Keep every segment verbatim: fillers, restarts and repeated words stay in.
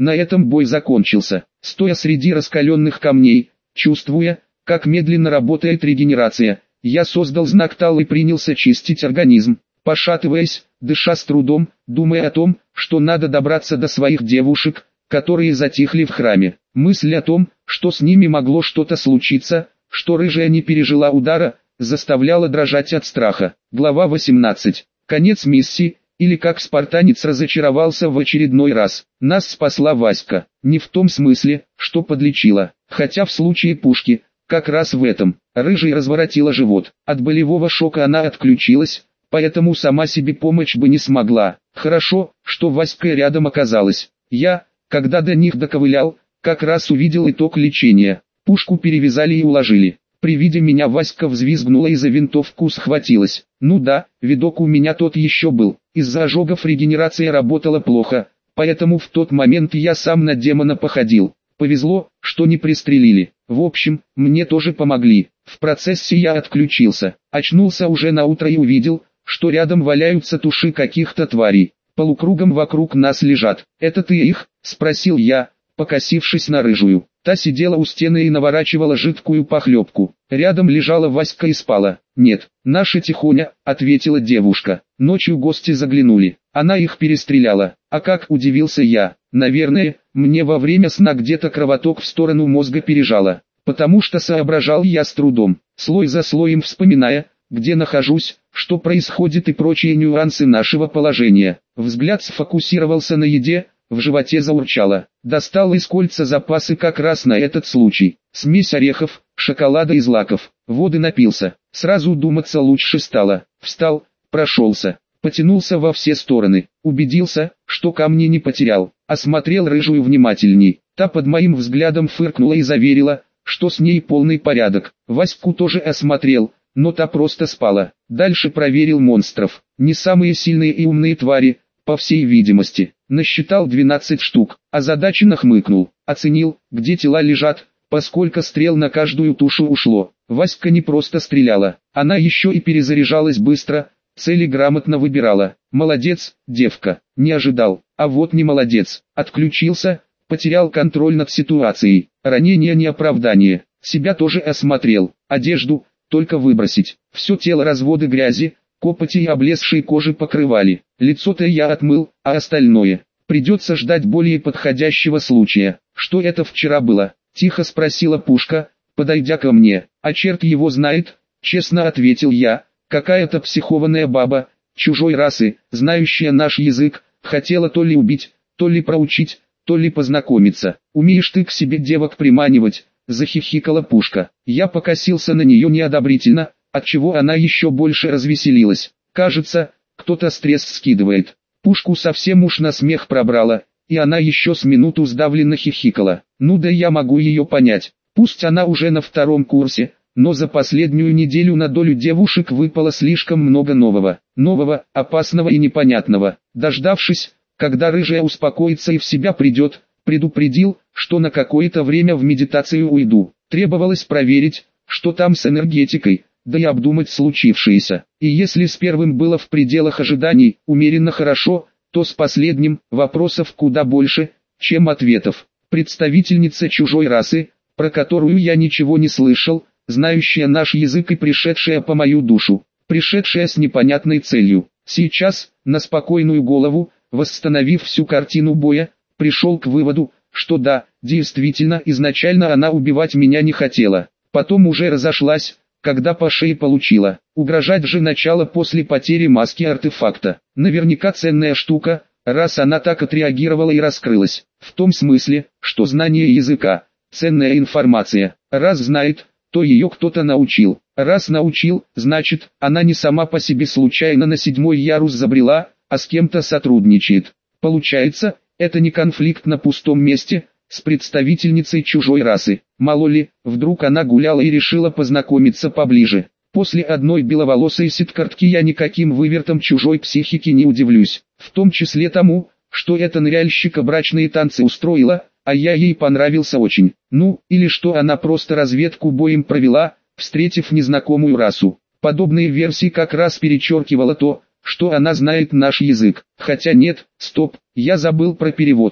На этом бой закончился. Стоя среди раскаленных камней, чувствуя, как медленно работает регенерация, я создал знак Тал и принялся чистить организм. Пошатываясь, дыша с трудом, думая о том, что надо добраться до своих девушек, которые затихли в храме. Мысль о том, что с ними могло что-то случиться, что рыжая не пережила удара, заставляла дрожать от страха. Глава восемнадцать. Конец миссии, или как спартанец разочаровался в очередной раз. Нас спасла Васька. Не в том смысле, что подлечила, хотя в случае пушки, как раз в этом. Рыжий разворотила живот. От болевого шока она отключилась, поэтому сама себе помочь бы не смогла. Хорошо, что Васька рядом оказалась. Я, когда до них доковылял, как раз увидел итог лечения. Пушку перевязали и уложили. При виде меня Васька взвизгнула и за винтовку схватилась. Ну да, видок у меня тот еще был. Из-за ожогов регенерация работала плохо, поэтому в тот момент я сам на демона походил. Повезло, что не пристрелили. В общем, мне тоже помогли. В процессе я отключился. Очнулся уже на утро и увидел, что рядом валяются туши каких-то тварей. Полукругом вокруг нас лежат. «Это ты их?» – спросил я, покосившись на рыжую. Та сидела у стены и наворачивала жидкую похлебку. Рядом лежала Васька и спала. «Нет, наша Тихоня», — ответила девушка. «Ночью гости заглянули. Она их перестреляла». «А как?» — удивился я. «Наверное, мне во время сна где-то кровоток в сторону мозга пережало. Потому что соображал я с трудом, слой за слоем вспоминая, где нахожусь, что происходит и прочие нюансы нашего положения. Взгляд сфокусировался на еде, в животе заурчало. Достал из кольца запасы как раз на этот случай. Смесь орехов, шоколада и злаков. Воды напился. Сразу думаться лучше стало. Встал, прошелся, потянулся во все стороны. Убедился, что камни не потерял. Осмотрел рыжую внимательней. Та под моим взглядом фыркнула и заверила, что с ней полный порядок. Ваську тоже осмотрел, но та просто спала. Дальше проверил монстров. Не самые сильные и умные твари, по всей видимости. Насчитал двенадцать штук, озадаченно хмыкнул, оценил, где тела лежат, поскольку стрел на каждую тушу ушло. Васька не просто стреляла, она еще и перезаряжалась быстро, цели грамотно выбирала. Молодец, девка, не ожидал, а вот не молодец. Отключился, потерял контроль над ситуацией, ранение не оправдание, себя тоже осмотрел, одежду, только выбросить, все тело разводы грязи, копоти и облезшей кожи покрывали. Лицо-то я отмыл, а остальное придется ждать более подходящего случая. «Что это вчера было?» – тихо спросила Пушка, подойдя ко мне. «А черт его знает», – честно ответил я. «Какая-то психованная баба, чужой расы, знающая наш язык, хотела то ли убить, то ли проучить, то ли познакомиться. Умеешь ты к себе девок приманивать», – захихикала Пушка. Я покосился на нее неодобрительно, отчего она еще больше развеселилась. Кажется, кто-то стресс скидывает. Пушку совсем уж на смех пробрала, и она еще с минуту сдавленно хихикала. Ну да я могу ее понять. Пусть она уже на втором курсе, но за последнюю неделю на долю девушек выпало слишком много нового. Нового, опасного и непонятного. Дождавшись, когда рыжая успокоится и в себя придет, предупредил, что на какое-то время в медитацию уйду. Требовалось проверить, что там с энергетикой, да и обдумать случившееся. И если с первым было в пределах ожиданий, умеренно хорошо, то с последним, вопросов куда больше, чем ответов. Представительница чужой расы, про которую я ничего не слышал, знающая наш язык и пришедшая по мою душу, пришедшая с непонятной целью. Сейчас, на спокойную голову, восстановив всю картину боя, пришел к выводу, что да, действительно изначально она убивать меня не хотела. Потом уже разошлась, когда по шее получила. Угрожать же начало после потери маски артефакта. Наверняка ценная штука, раз она так отреагировала и раскрылась. В том смысле, что знание языка – ценная информация. Раз знает, то ее кто-то научил. Раз научил, значит, она не сама по себе случайно на седьмой ярус забрела, а с кем-то сотрудничает. Получается, это не конфликт на пустом месте – с представительницей чужой расы. Мало ли, вдруг она гуляла и решила познакомиться поближе. После одной беловолосой ситкартки я никаким вывертом чужой психики не удивлюсь. В том числе тому, что эта ныряльщика брачные танцы устроила, а я ей понравился очень. Ну, или что она просто разведку боем провела, встретив незнакомую расу. Подобные версии как раз перечеркивало то, что она знает наш язык. Хотя нет, стоп, я забыл про переводчик.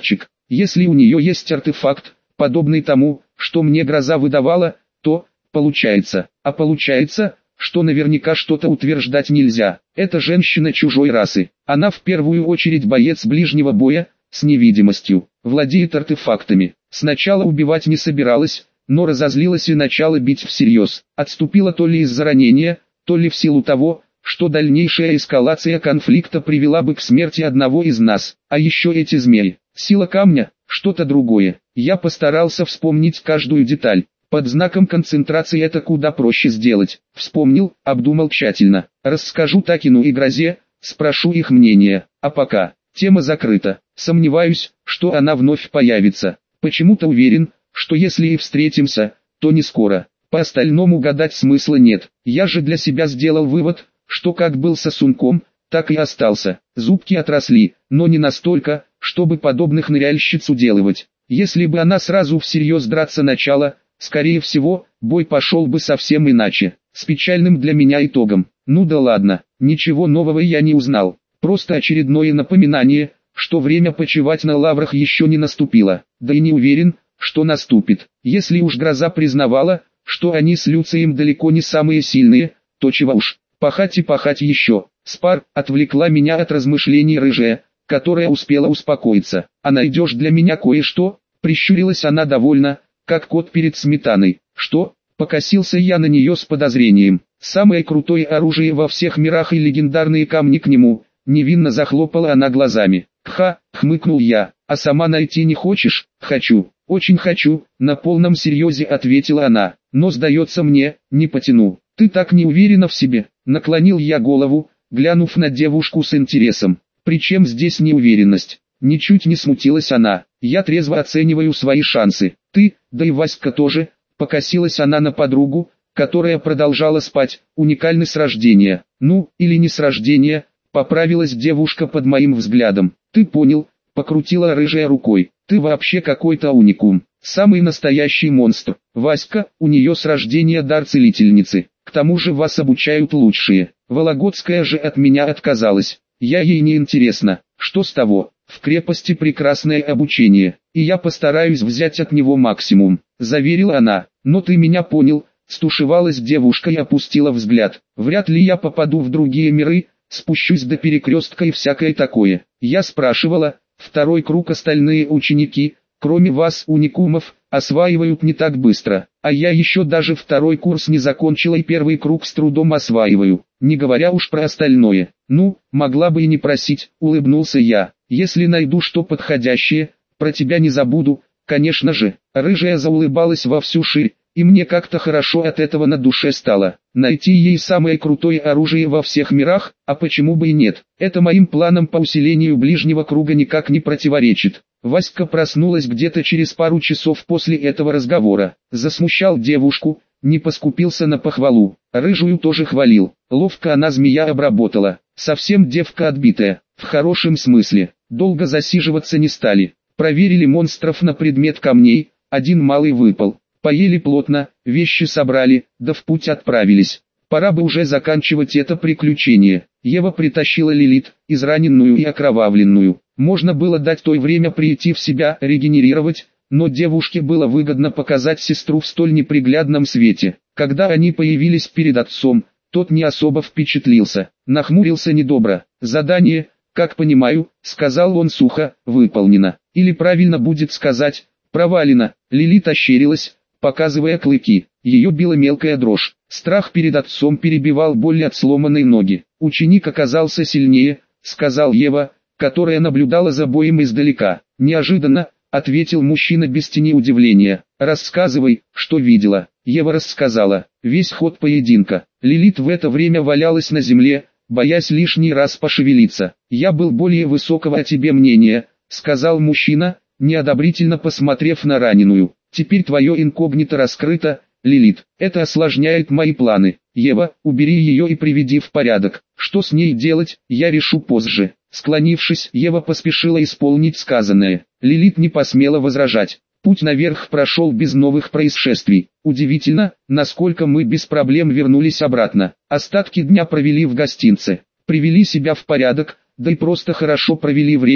Если у нее есть артефакт, подобный тому, что мне гроза выдавала, то, получается, а получается, что наверняка что-то утверждать нельзя. Это женщина чужой расы. Она в первую очередь боец ближнего боя, с невидимостью, владеет артефактами. Сначала убивать не собиралась, но разозлилась и начала бить всерьез. Отступила то ли из-за ранения, то ли в силу того, что дальнейшая эскалация конфликта привела бы к смерти одного из нас. А еще эти змеи. Сила камня, что-то другое. Я постарался вспомнить каждую деталь. Под знаком концентрации это куда проще сделать. Вспомнил, обдумал тщательно. Расскажу Такину и Грозе, спрошу их мнение. А пока, тема закрыта. Сомневаюсь, что она вновь появится. Почему-то уверен, что если и встретимся, то не скоро. По остальному гадать смысла нет. Я же для себя сделал вывод, что как был сосунком, так и остался. Зубки отросли, но не настолько, чтобы подобных ныряльщиц уделывать. Если бы она сразу всерьез драться начала, скорее всего, бой пошел бы совсем иначе, с печальным для меня итогом. Ну да ладно, ничего нового я не узнал. Просто очередное напоминание, что время почивать на лаврах еще не наступило. Да и не уверен, что наступит. Если уж гроза признавала, что они с Люцием далеко не самые сильные, то чего уж, пахать и пахать еще. Спар отвлекла меня от размышлений рыжая, которая успела успокоиться. А найдешь для меня кое-что? Прищурилась она довольно, как кот перед сметаной. Что? Покосился я на нее с подозрением. Самое крутое оружие во всех мирах и легендарные камни к нему. Невинно захлопала она глазами. Ха, хмыкнул я. А сама найти не хочешь? Хочу, очень хочу, на полном серьезе ответила она. Но сдается мне, не потяну. Ты так не уверена в себе? Наклонил я голову, глянув на девушку с интересом. Причем здесь неуверенность? Ничуть не смутилась она. Я трезво оцениваю свои шансы. Ты, да и Васька тоже. Покосилась она на подругу, которая продолжала спать. Уникальны с рождения. Ну, или не с рождения. Поправилась девушка под моим взглядом. Ты понял? Покрутила рыжая рукой. Ты вообще какой-то уникум. Самый настоящий монстр. Васька, у нее с рождения дар целительницы. К тому же вас обучают лучшие. Вологодская же от меня отказалась. Я ей не интересна. Что с того? В крепости прекрасное обучение, и я постараюсь взять от него максимум, заверила она. Но ты меня понял, стушевалась девушка и опустила взгляд. Вряд ли я попаду в другие миры, спущусь до перекрестка и всякое такое. Я спрашивала, второй круг остальные ученики, кроме вас, уникумов, осваивают не так быстро, а я еще даже второй курс не закончила и первый круг с трудом осваиваю, не говоря уж про остальное. Ну, могла бы и не просить, улыбнулся я. Если найду что подходящее, про тебя не забуду, конечно же. Рыжая заулыбалась во всю ширь, и мне как-то хорошо от этого на душе стало. Найти ей самое крутое оружие во всех мирах, а почему бы и нет. Это моим планам по усилению ближнего круга никак не противоречит. Васька проснулась где-то через пару часов после этого разговора. Засмущал девушку, не поскупился на похвалу. Рыжую тоже хвалил. Ловко она змея обработала. Совсем девка отбитая, в хорошем смысле. Долго засиживаться не стали. Проверили монстров на предмет камней, один малый выпал. Поели плотно, вещи собрали, да в путь отправились. Пора бы уже заканчивать это приключение. Ева притащила Лилит, израненную и окровавленную. Можно было дать той время прийти в себя, регенерировать, но девушке было выгодно показать сестру в столь неприглядном свете. Когда они появились перед отцом, тот не особо впечатлился, нахмурился недобро. Задание, как понимаю, сказал он сухо, выполнено. Или правильно будет сказать, провалено. Лилит ощерилась, показывая клыки. Ее била мелкая дрожь. Страх перед отцом перебивал боль от сломанной ноги. Ученик оказался сильнее, сказал Ева, которая наблюдала за боем издалека. Неожиданно, ответил мужчина без тени удивления. Рассказывай, что видела. Ева рассказала весь ход поединка. Лилит в это время валялась на земле, боясь лишний раз пошевелиться. Я был более высокого о тебе мнения, сказал мужчина, неодобрительно посмотрев на раненую. Теперь твое инкогнито раскрыто, Лилит. Это осложняет мои планы. Ева, убери ее и приведи в порядок. Что с ней делать, я решу позже. Склонившись, Ева поспешила исполнить сказанное. Лилит не посмела возражать. Путь наверх прошел без новых происшествий. Удивительно, насколько мы без проблем вернулись обратно. Остатки дня провели в гостинце. Привели себя в порядок, да и просто хорошо провели время.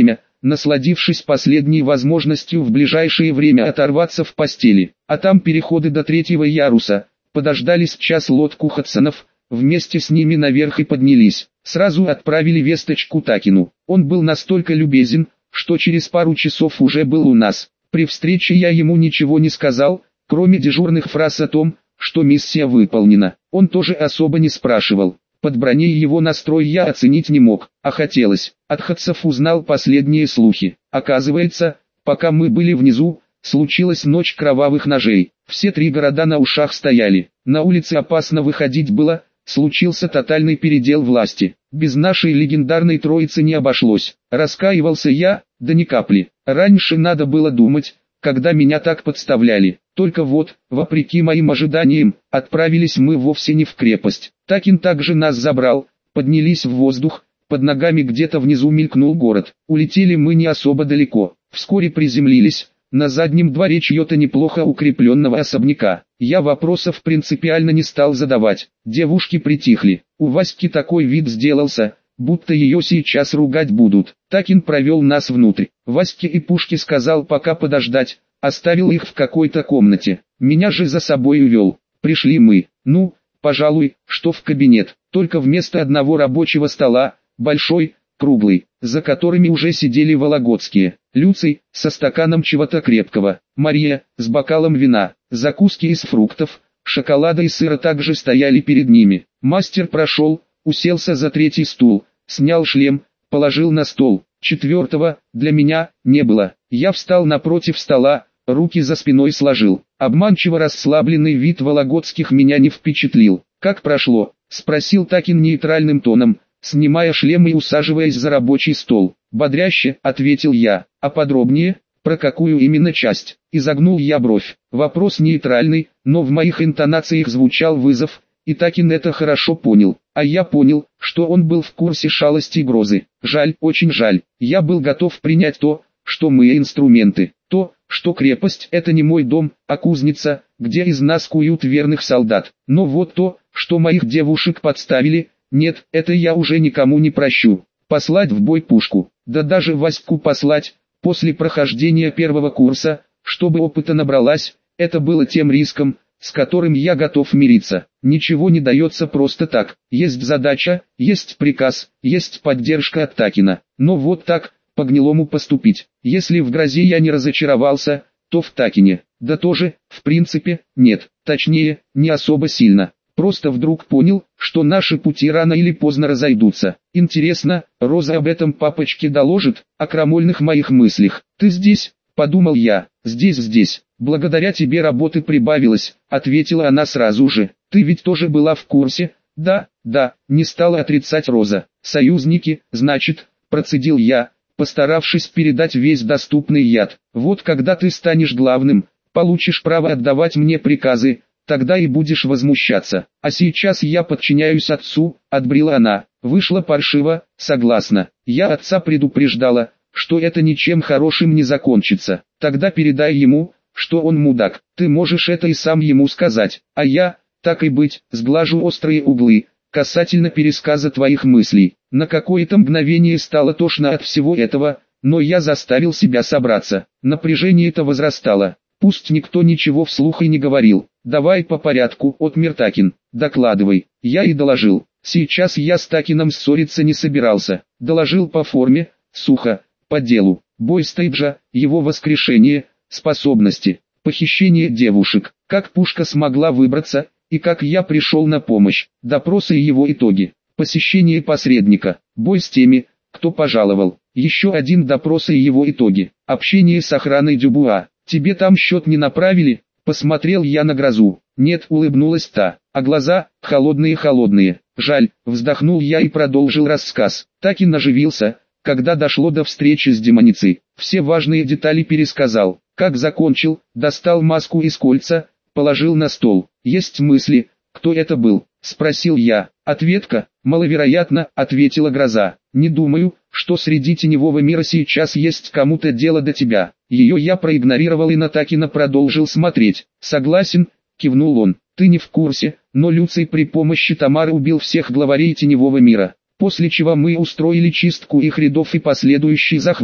насладившись последней возможностью в ближайшее время оторваться в постели. А там переходы до третьего яруса. Подождали час лодку Хадсонов, вместе с ними наверх и поднялись. Сразу отправили весточку Такину. Он был настолько любезен, что через пару часов уже был у нас. При встрече я ему ничего не сказал, кроме дежурных фраз о том, что миссия выполнена. Он тоже особо не спрашивал. Под броней его настрой я оценить не мог, а хотелось. От Хадсов узнал последние слухи. Оказывается, пока мы были внизу, случилась ночь кровавых ножей. Все три города на ушах стояли. На улице опасно выходить было, случился тотальный передел власти. Без нашей легендарной троицы не обошлось. Раскаивался я, да ни капли. Раньше надо было думать, когда меня так подставляли. Только вот, вопреки моим ожиданиям, отправились мы вовсе не в крепость. Такин также нас забрал, поднялись в воздух, под ногами где-то внизу мелькнул город. Улетели мы не особо далеко. Вскоре приземлились на заднем дворе чьего-то неплохо укрепленного особняка. Я вопросов принципиально не стал задавать. Девушки притихли. У Васьки такой вид сделался, будто ее сейчас ругать будут. Такин провел нас внутрь. Ваське и Пушке сказал пока подождать, оставил их в какой-то комнате. Меня же за собой увел. Пришли мы, ну, пожалуй, что в кабинет, только вместо одного рабочего стола, большой, круглый, за которыми уже сидели вологодские. Люций, со стаканом чего-то крепкого, Мария, с бокалом вина, закуски из фруктов, шоколада и сыра также стояли перед ними. Мастер прошел, уселся за третий стул, снял шлем, положил на стол. Четвертого, для меня, не было. Я встал напротив стола, руки за спиной сложил. Обманчиво расслабленный вид вологодских меня не впечатлил. «Как прошло?» — спросил Такин нейтральным тоном, снимая шлем и усаживаясь за рабочий стол. «Бодряще», — ответил я. «А подробнее? Про какую именно часть?» Изогнул я бровь. Вопрос нейтральный, но в моих интонациях звучал вызов, и Такин это хорошо понял. А я понял, что он был в курсе шалости и грозы. Жаль, очень жаль. Я был готов принять то, что мы инструменты. То, что крепость — это не мой дом, а кузница, где из нас куют верных солдат. Но вот то, что моих девушек подставили, нет, это я уже никому не прощу. Послать в бой Пушку, да даже Ваську послать, после прохождения первого курса, чтобы опыта набралась, это было тем риском, с которым я готов мириться. Ничего не дается просто так. Есть задача, есть приказ, есть поддержка от Такина. Но вот так, по-гнилому поступить. Если в грозе я не разочаровался, то в Такине, да тоже, в принципе, нет. Точнее, не особо сильно. Просто вдруг понял, что наши пути рано или поздно разойдутся. Интересно, Роза об этом папочке доложит, о крамольных моих мыслях. «Ты здесь?» — подумал я. «Здесь, здесь. Благодаря тебе работы прибавилось», — ответила она сразу же. «Ты ведь тоже была в курсе?» «Да, да», — не стала отрицать Роза. «Союзники, значит», — процедил я, постаравшись передать весь доступный яд. «Вот когда ты станешь главным, получишь право отдавать мне приказы, тогда и будешь возмущаться. А сейчас я подчиняюсь отцу», — отбрила она. Вышло паршиво, согласна. Я отца предупреждала, что это ничем хорошим не закончится. Тогда передай ему, что он мудак. Ты можешь это и сам ему сказать. А я, так и быть, сглажу острые углы, касательно пересказа твоих мыслей. На какое-то мгновение стало тошно от всего этого, но я заставил себя собраться. Напряжение-то возрастало. Пусть никто ничего вслух и не говорил. «Давай по порядку, отмер Такин. Докладывай». Я и доложил. Сейчас я с Такином ссориться не собирался. Доложил по форме, сухо, по делу. Бой Стейджа, его воскрешение, способности, похищение девушек, как Пушка смогла выбраться, и как я пришел на помощь, допросы и его итоги, посещение посредника, бой с теми, кто пожаловал, еще один допрос и его итоги, общение с охраной Дюбуа. «Тебе там счет не направили?» Посмотрел я на Грозу. «Нет», улыбнулась та, а глаза, холодные-холодные. «Жаль», вздохнул я и продолжил рассказ. Такин оживился, когда дошло до встречи с демоницей. Все важные детали пересказал. Как закончил, достал маску из кольца, положил на стол. «Есть мысли, кто это был?» — спросил я. Ответка: «Маловероятно», — ответила Гроза. «Не думаю, что среди теневого мира сейчас есть кому-то дело до тебя». Ее я проигнорировал и на Такина продолжил смотреть. «Согласен», — кивнул он. «Ты не в курсе, но Люций при помощи Тамары убил всех главарей теневого мира, после чего мы устроили чистку их рядов и последующий захват.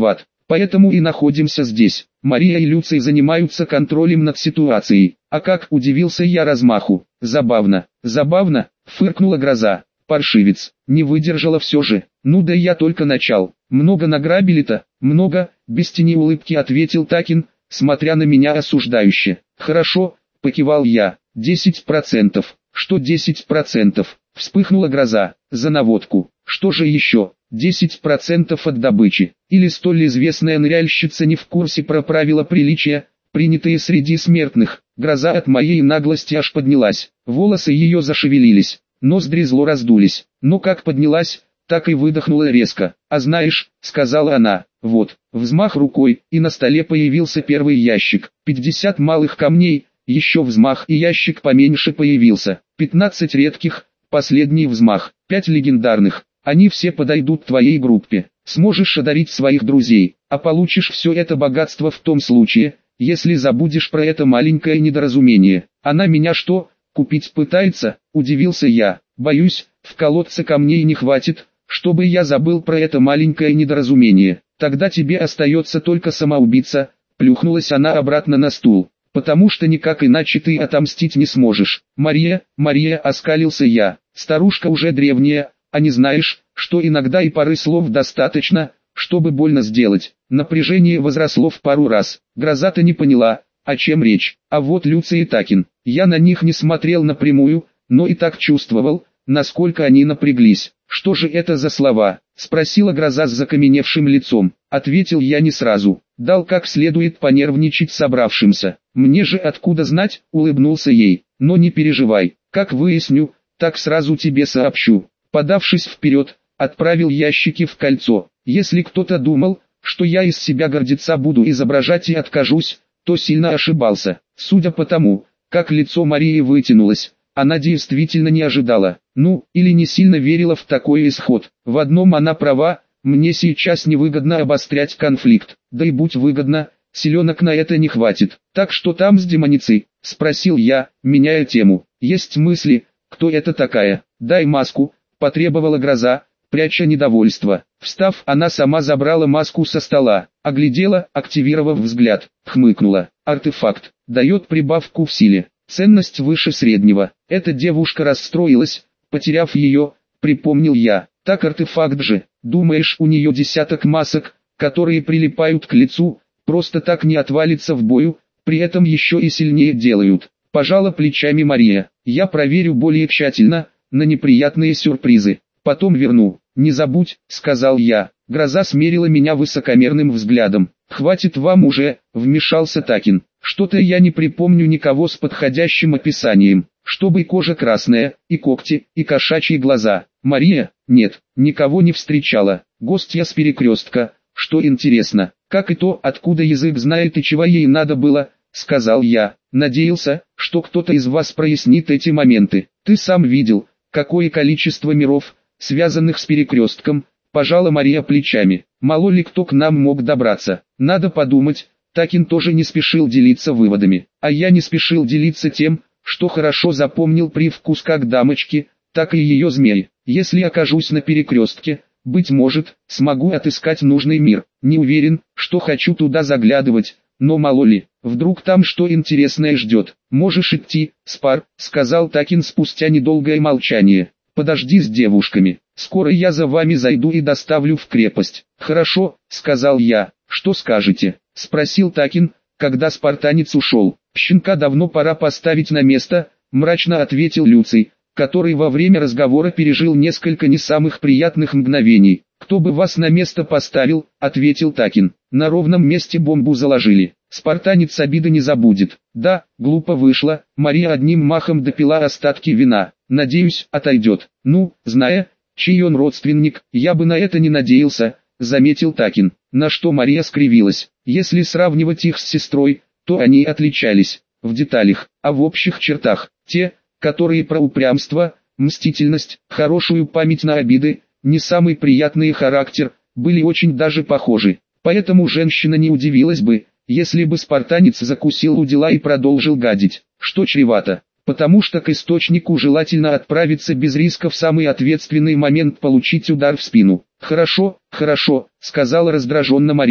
Поэтому и находимся здесь. Мария и Люций занимаются контролем над ситуацией. А как, удивился я размаху. Забавно, забавно, фыркнула Гроза. Паршивец, не выдержала все же. Ну да я только начал. Много награбили-то? Много, без тени улыбки ответил Такин, смотря на меня осуждающе. Хорошо, покивал я. Десять процентов. Что десять процентов? Вспыхнула Гроза. За наводку. Что же еще? Десять процентов от добычи. Или столь известная ныряльщица не в курсе про правила приличия, принятые среди смертных. Гроза от моей наглости аж поднялась. Волосы ее зашевелились. Ноздри зло раздулись. Но как поднялась, так и выдохнула резко. «А знаешь», — сказала она, — «вот». Взмах рукой, и на столе появился первый ящик. пятьдесят малых камней, еще взмах, и ящик поменьше появился. пятнадцать редких, последний взмах, пять легендарных. Они все подойдут твоей группе. Сможешь одарить своих друзей, а получишь все это богатство в том случае, если забудешь про это маленькое недоразумение. Она меня что, купить пытается? Удивился я. Боюсь, в колодце камней не хватит, чтобы я забыл про это маленькое недоразумение. Тогда тебе остается только самоубийца. Плюхнулась она обратно на стул. Потому что никак иначе ты отомстить не сможешь. Мария, Мария, оскалился я. Старушка уже древняя, а не знаешь, что иногда и пары слов достаточно, чтобы больно сделать. Напряжение возросло в пару раз. Гроза-то не поняла, о чем речь. А вот Люций и Такин. Я на них не смотрел напрямую, но и так чувствовал, насколько они напряглись. «Что же это за слова?» — спросила Гроза с закаменевшим лицом. Ответил я не сразу. Дал как следует понервничать собравшимся. «Мне же откуда знать?» — улыбнулся ей. «Но не переживай, как выясню, так сразу тебе сообщу». Подавшись вперед, отправил ящики в кольцо. Если кто-то думал, что я из себя гордеца буду изображать и откажусь, то сильно ошибался. Судя по тому, как лицо Марии вытянулось, она действительно не ожидала, ну, или не сильно верила в такой исход. В одном она права, мне сейчас невыгодно обострять конфликт, да и будь выгодно, силенок на это не хватит. «Так что там с демоницей?» — спросил я, меняя тему. «Есть мысли, кто это такая?» «Дай маску», — потребовала Гроза, пряча недовольство. Встав, она сама забрала маску со стола, оглядела, активировав взгляд, хмыкнула. «Артефакт, дает прибавку в силе. Ценность выше среднего». Эта девушка расстроилась, потеряв ее, припомнил я. «Так артефакт же, думаешь, у нее десяток масок, которые прилипают к лицу, просто так не отвалится в бою, при этом еще и сильнее делают?» Пожала плечами Мария. «Я проверю более тщательно, на неприятные сюрпризы. Потом верну. Не забудь», — сказал я. Гроза смерила меня высокомерным взглядом. «Хватит вам уже», — вмешался Такин. «Что-то я не припомню никого с подходящим описанием. Чтобы и кожа красная, и когти, и кошачьи глаза. Мария? Нет, никого не встречала. Гостья с перекрестка. Что интересно, как и то, откуда язык знает и чего ей надо было», — сказал я. «Надеялся, что кто-то из вас прояснит эти моменты. Ты сам видел, какое количество миров, связанных с перекрестком», — пожала Мария плечами. «Мало ли кто к нам мог добраться. Надо подумать». Такин тоже не спешил делиться выводами. А я не спешил делиться тем, что хорошо запомнил привкус как дамочки, так и ее змеи. Если окажусь на перекрестке, быть может, смогу отыскать нужный мир. Не уверен, что хочу туда заглядывать, но мало ли, вдруг там что интересное ждет. «Можешь идти, Спар», — сказал Такин спустя недолгое молчание. «Подожди с девушками, скоро я за вами зайду и доставлю в крепость». «Хорошо», — сказал я. «Что скажете?» — спросил Такин, когда спартанец ушел. «Щенка давно пора поставить на место», — мрачно ответил Люций, который во время разговора пережил несколько не самых приятных мгновений. «Кто бы вас на место поставил?» — ответил Такин. «На ровном месте бомбу заложили. Спартанец обиды не забудет». «Да, глупо вышло», — Мария одним махом допила остатки вина. «Надеюсь, отойдет». «Ну, зная, чей он родственник, я бы на это не надеялся», — заметил Такин. На что Мария скривилась. Если сравнивать их с сестрой, то они отличались в деталях, а в общих чертах. Те, которые про упрямство, мстительность, хорошую память на обиды, не самый приятный характер, были очень даже похожи. Поэтому женщина не удивилась бы, если бы спартанец закусил у дела и продолжил гадить, что чревато. Потому что к источнику желательно отправиться без риска в самый ответственный момент получить удар в спину. «Хорошо, хорошо», — сказала раздраженно Мария.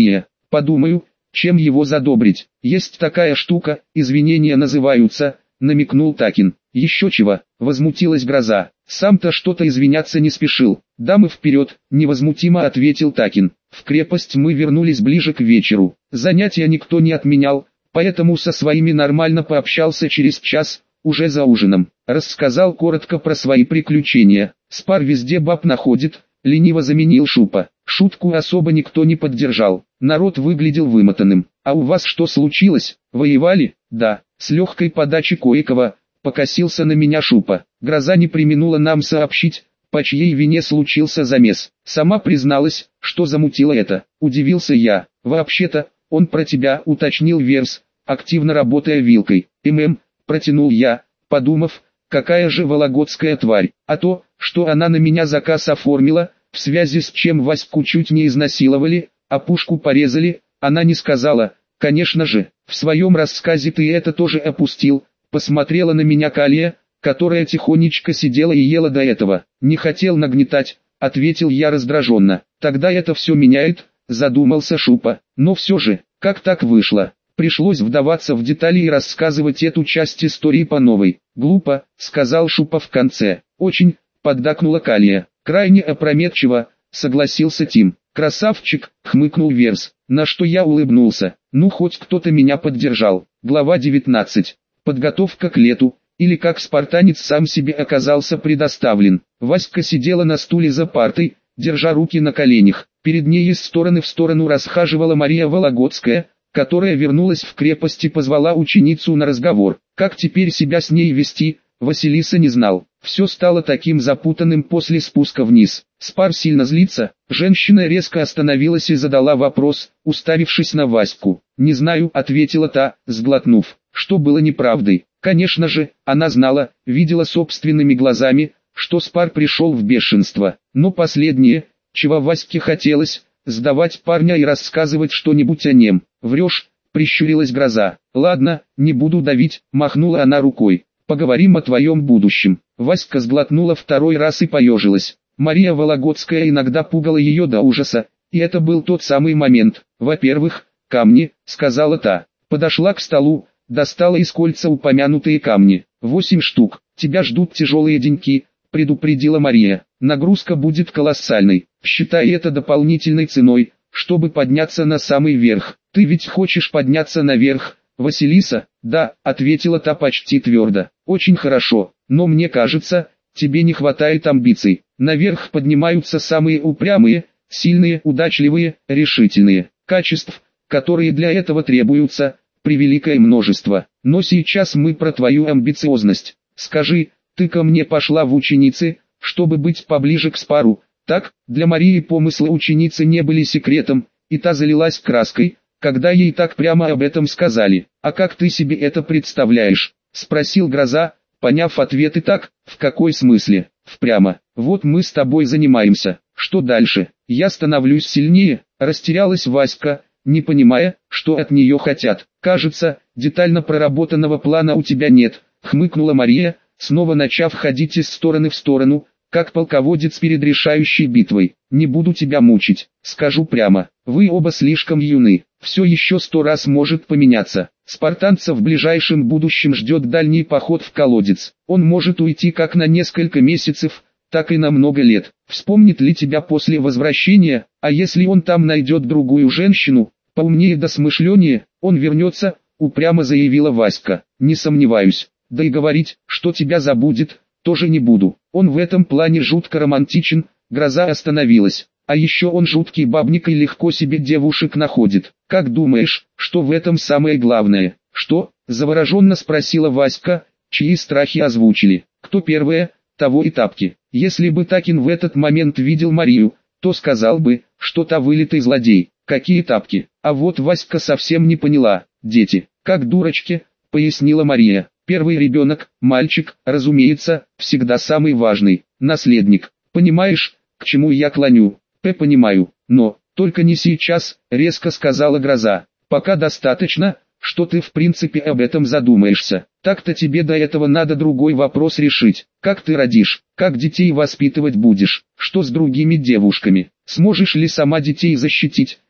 подумаю, чем его задобрить. Есть такая штука, извинения называются, намекнул Такин. Еще чего, возмутилась Гроза. Сам-то что-то извиняться не спешил. Дамы вперед, невозмутимо ответил Такин. В крепость мы вернулись ближе к вечеру. Занятия никто не отменял, поэтому со своими нормально пообщался через час, уже за ужином. Рассказал коротко про свои приключения. Спар везде баб находит, лениво заменил Шупа. Шутку особо никто не поддержал. Народ выглядел вымотанным. А у вас что случилось? Воевали? Да, с легкой подачи Коикова. Покосился на меня Шупа. Гроза не преминула нам сообщить, по чьей вине случился замес. Сама призналась, что замутила это. Удивился я. Вообще-то, он про тебя, уточнил Верс, активно работая вилкой. ММ, протянул я, подумав, какая же вологодская тварь. А то, что она на меня заказ оформила, в связи с чем Ваську чуть не изнасиловали, а пушку порезали, она не сказала. Конечно же, в своем рассказе ты это тоже опустил. Посмотрела на меня Калия, которая тихонечко сидела и ела до этого. Не хотел нагнетать, ответил я раздраженно. Тогда это все меняет, задумался Шупа. Но все же, как так вышло? Пришлось вдаваться в детали и рассказывать эту часть истории по новой. Глупо, сказал Шупа в конце. Очень, поддакнула Калия. Крайне опрометчиво, согласился Тим. Красавчик, хмыкнул Верс, на что я улыбнулся. Ну хоть кто-то меня поддержал. Глава девятнадцать. Подготовка к лету, или как спартанец сам себе оказался предоставлен. Васька сидела на стуле за партой, держа руки на коленях. Перед ней из стороны в сторону расхаживала Мария Вологодская, которая вернулась в крепость и позвала ученицу на разговор. Как теперь себя с ней вести, Василиса не знал. Все стало таким запутанным после спуска вниз. Спар сильно злится. Женщина резко остановилась и задала вопрос, уставившись на Ваську. «Не знаю», — ответила та, сглотнув, что было неправдой. Конечно же, она знала, видела собственными глазами, что Спар пришел в бешенство. Но последнее, чего Ваське хотелось, сдавать парня и рассказывать что-нибудь о нем. «Врешь», — прищурилась Гроза. «Ладно, не буду давить», — махнула она рукой. «Поговорим о твоем будущем». Васька сглотнула второй раз и поежилась. Мария Вологодская иногда пугала ее до ужаса, и это был тот самый момент. «Во-первых, камни», — сказала та. Подошла к столу, достала из кольца упомянутые камни. «Восемь штук. Тебя ждут тяжелые деньки», — предупредила Мария. «Нагрузка будет колоссальной. Считай это дополнительной ценой, чтобы подняться на самый верх. Ты ведь хочешь подняться наверх, Василиса?» «Да», — ответила та почти твердо. «Очень хорошо, но мне кажется, тебе не хватает амбиций. Наверх поднимаются самые упрямые, сильные, удачливые, решительные. Качеств, которые для этого требуются, превеликое множество. Но сейчас мы про твою амбициозность. Скажи, ты ко мне пошла в ученицы, чтобы быть поближе к Спару, так?» Для Марии помыслы ученицы не были секретом, и та залилась краской, когда ей так прямо об этом сказали. «А как ты себе это представляешь?» — спросил Гроза, поняв ответ и так, в какой смысле? «Впрямо. Вот мы с тобой занимаемся. Что дальше? Я становлюсь сильнее», — растерялась Васька, не понимая, что от нее хотят. «Кажется, детально проработанного плана у тебя нет», — хмыкнула Мария, снова начав ходить из стороны в сторону, как полководец перед решающей битвой. «Не буду тебя мучить, скажу прямо, вы оба слишком юны, все еще сто раз может поменяться. Спартанца в ближайшем будущем ждет дальний поход в колодец, он может уйти как на несколько месяцев, так и на много лет. Вспомнит ли тебя после возвращения, а если он там найдет другую женщину, поумнее да смышленнее, он вернется», — упрямо заявила Васька. «Не сомневаюсь, да и говорить, что тебя забудет, тоже не буду. Он в этом плане жутко романтичен». Гроза остановилась. «А еще он жуткий бабник и легко себе девушек находит. Как думаешь, что в этом самое главное?» «Что?» — завороженно спросила Васька, чьи страхи озвучили. «Кто первое, того и тапки». Если бы Такин в этот момент видел Марию, то сказал бы, что та вылитый злодей. «Какие тапки?» А вот Васька совсем не поняла. «Дети, как дурочки», — пояснила Мария. «Первый ребенок, мальчик, разумеется, всегда самый важный, наследник. Понимаешь, к чему я клоню?» «П понимаю, но, только не сейчас», — резко сказала Гроза. «Пока достаточно, что ты в принципе об этом задумаешься. Так-то тебе до этого надо другой вопрос решить. Как ты родишь, как детей воспитывать будешь, что с другими девушками, сможешь ли сама детей защитить,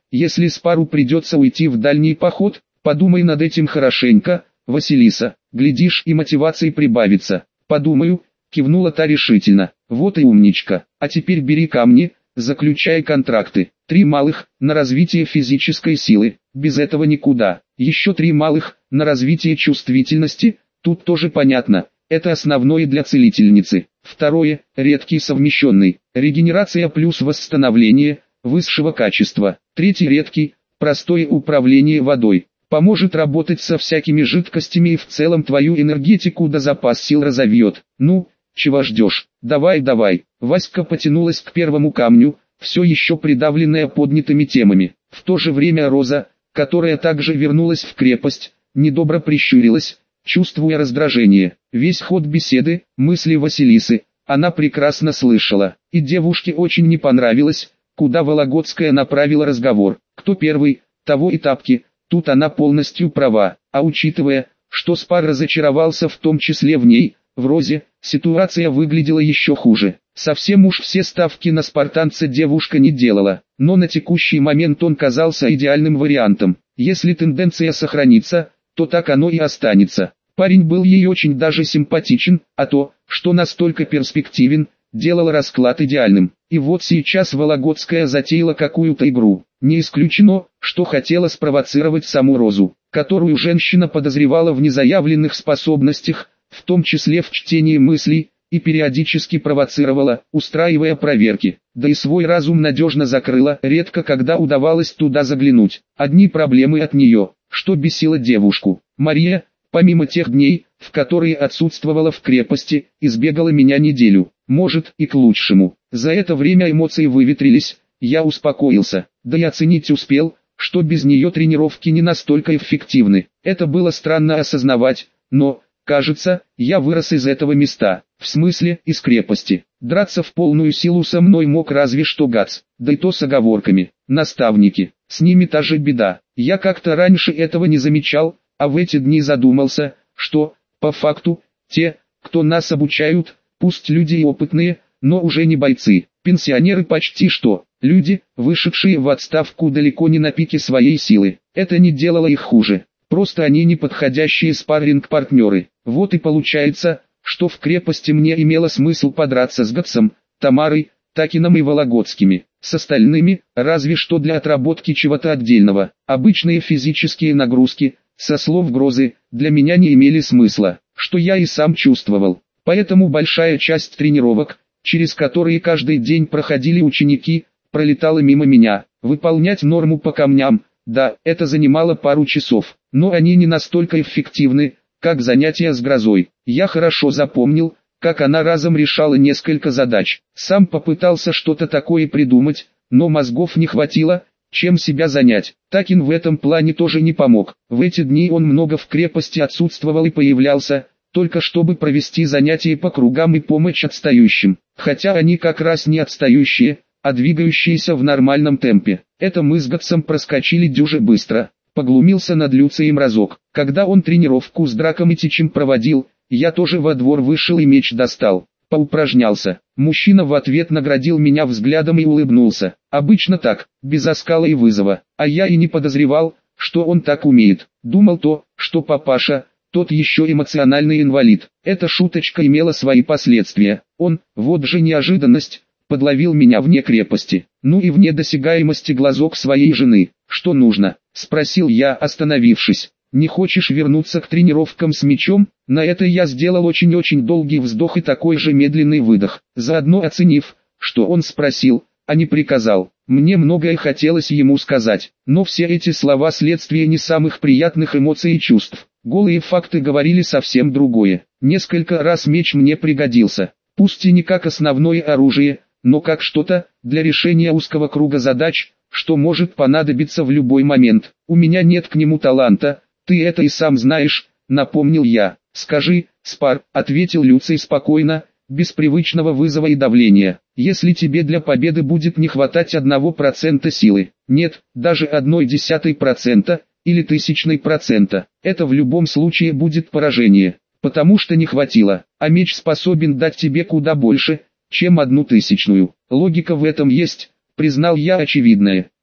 если Спару придется уйти в дальний поход, подумай над этим хорошенько, Василиса, глядишь и мотивации прибавится. Подумаю, кивнула та решительно. Вот и умничка, а теперь бери камни, заключай контракты. Три малых, на развитие физической силы, без этого никуда. Еще три малых, на развитие чувствительности, тут тоже понятно. Это основное для целительницы. Второе, редкий совмещенный, регенерация плюс восстановление, высшего качества. Третий редкий, простое управление водой. Поможет работать со всякими жидкостями и в целом твою энергетику до запас сил разовьет. Ну, чего ждешь? Давай, давай. Васька потянулась к первому камню, все еще придавленная поднятыми темами. В то же время Роза, которая также вернулась в крепость, недобро прищурилась, чувствуя раздражение. Весь ход беседы, мысли Василисы, она прекрасно слышала. И девушке очень не понравилось, куда Вологодская направила разговор. Кто первый, того и тапки. Тут она полностью права. А учитывая, что Спар разочаровался в том числе в ней, в Розе, ситуация выглядела еще хуже. Совсем уж все ставки на спартанца девушка не делала, но на текущий момент он казался идеальным вариантом. Если тенденция сохранится, то так оно и останется. Парень был ей очень даже симпатичен, а то, что настолько перспективен, делало расклад идеальным. И вот сейчас Вологодская затеяла какую-то игру. Не исключено, что хотела спровоцировать саму Розу, которую женщина подозревала в незаявленных способностях, в том числе в чтении мыслей, и периодически провоцировала, устраивая проверки. Да и свой разум надежно закрыла, редко когда удавалось туда заглянуть. Одни проблемы от нее, что бесило девушку. Мария, помимо тех дней, в которые отсутствовала в крепости, избегала меня неделю. Может, и к лучшему. За это время эмоции выветрились, я успокоился, да и оценить успел, что без нее тренировки не настолько эффективны. Это было странно осознавать, но, кажется, я вырос из этого места, в смысле, из крепости. Драться в полную силу со мной мог разве что Гац, да и то с оговорками. Наставники, с ними та же беда. Я как-то раньше этого не замечал, а в эти дни задумался, что, по факту, те, кто нас обучают, пусть люди и опытные, но уже не бойцы, пенсионеры почти что, люди, вышедшие в отставку далеко не на пике своей силы. Это не делало их хуже, просто они неподходящие спарринг-партнеры. Вот и получается, что в крепости мне имело смысл подраться с Гатсом, Тамарой, Такином и Вологодскими. С остальными, разве что для отработки чего-то отдельного. Обычные физические нагрузки, со слов Грозы, для меня не имели смысла, что я и сам чувствовал. Поэтому большая часть тренировок, через которые каждый день проходили ученики, пролетала мимо меня. Выполнять норму по камням, да, это занимало пару часов, но они не настолько эффективны, как занятия с Грозой. Я хорошо запомнил, как она разом решала несколько задач. Сам попытался что-то такое придумать, но мозгов не хватило, чем себя занять. Такин в этом плане тоже не помог. В эти дни он много в крепости отсутствовал и появлялся, только чтобы провести занятия по кругам и помочь отстающим. Хотя они как раз не отстающие, а двигающиеся в нормальном темпе. Это мы с Гатсом проскочили дюже быстро. Поглумился над Люцием разок. Когда он тренировку с Драком и Тичем проводил, я тоже во двор вышел и меч достал. Поупражнялся. Мужчина в ответ наградил меня взглядом и улыбнулся. Обычно так, без оскала и вызова. А я и не подозревал, что он так умеет. Думал то, что папаша, тот еще эмоциональный инвалид. Эта шуточка имела свои последствия. Он, вот же неожиданность, подловил меня вне крепости. Ну и вне досягаемости глазок своей жены. Что нужно? Спросил я, остановившись. Не хочешь вернуться к тренировкам с мечом? На это я сделал очень-очень долгий вздох и такой же медленный выдох, заодно оценив, что он спросил, а не приказал. Мне многое хотелось ему сказать, но все эти слова следствие не самых приятных эмоций и чувств. Голые факты говорили совсем другое. Несколько раз меч мне пригодился, пусть и не как основное оружие, но как что-то, для решения узкого круга задач, что может понадобиться в любой момент. У меня нет к нему таланта, ты это и сам знаешь, напомнил я. Скажи, Спар, ответил Люций спокойно, без привычного вызова и давления. Если тебе для победы будет не хватать одного процента силы, нет, даже одной десятой процента, или тысячной процента, это в любом случае будет поражение, потому что не хватило, а меч способен дать тебе куда больше, чем одну тысячную. Логика в этом есть, признал я очевидное.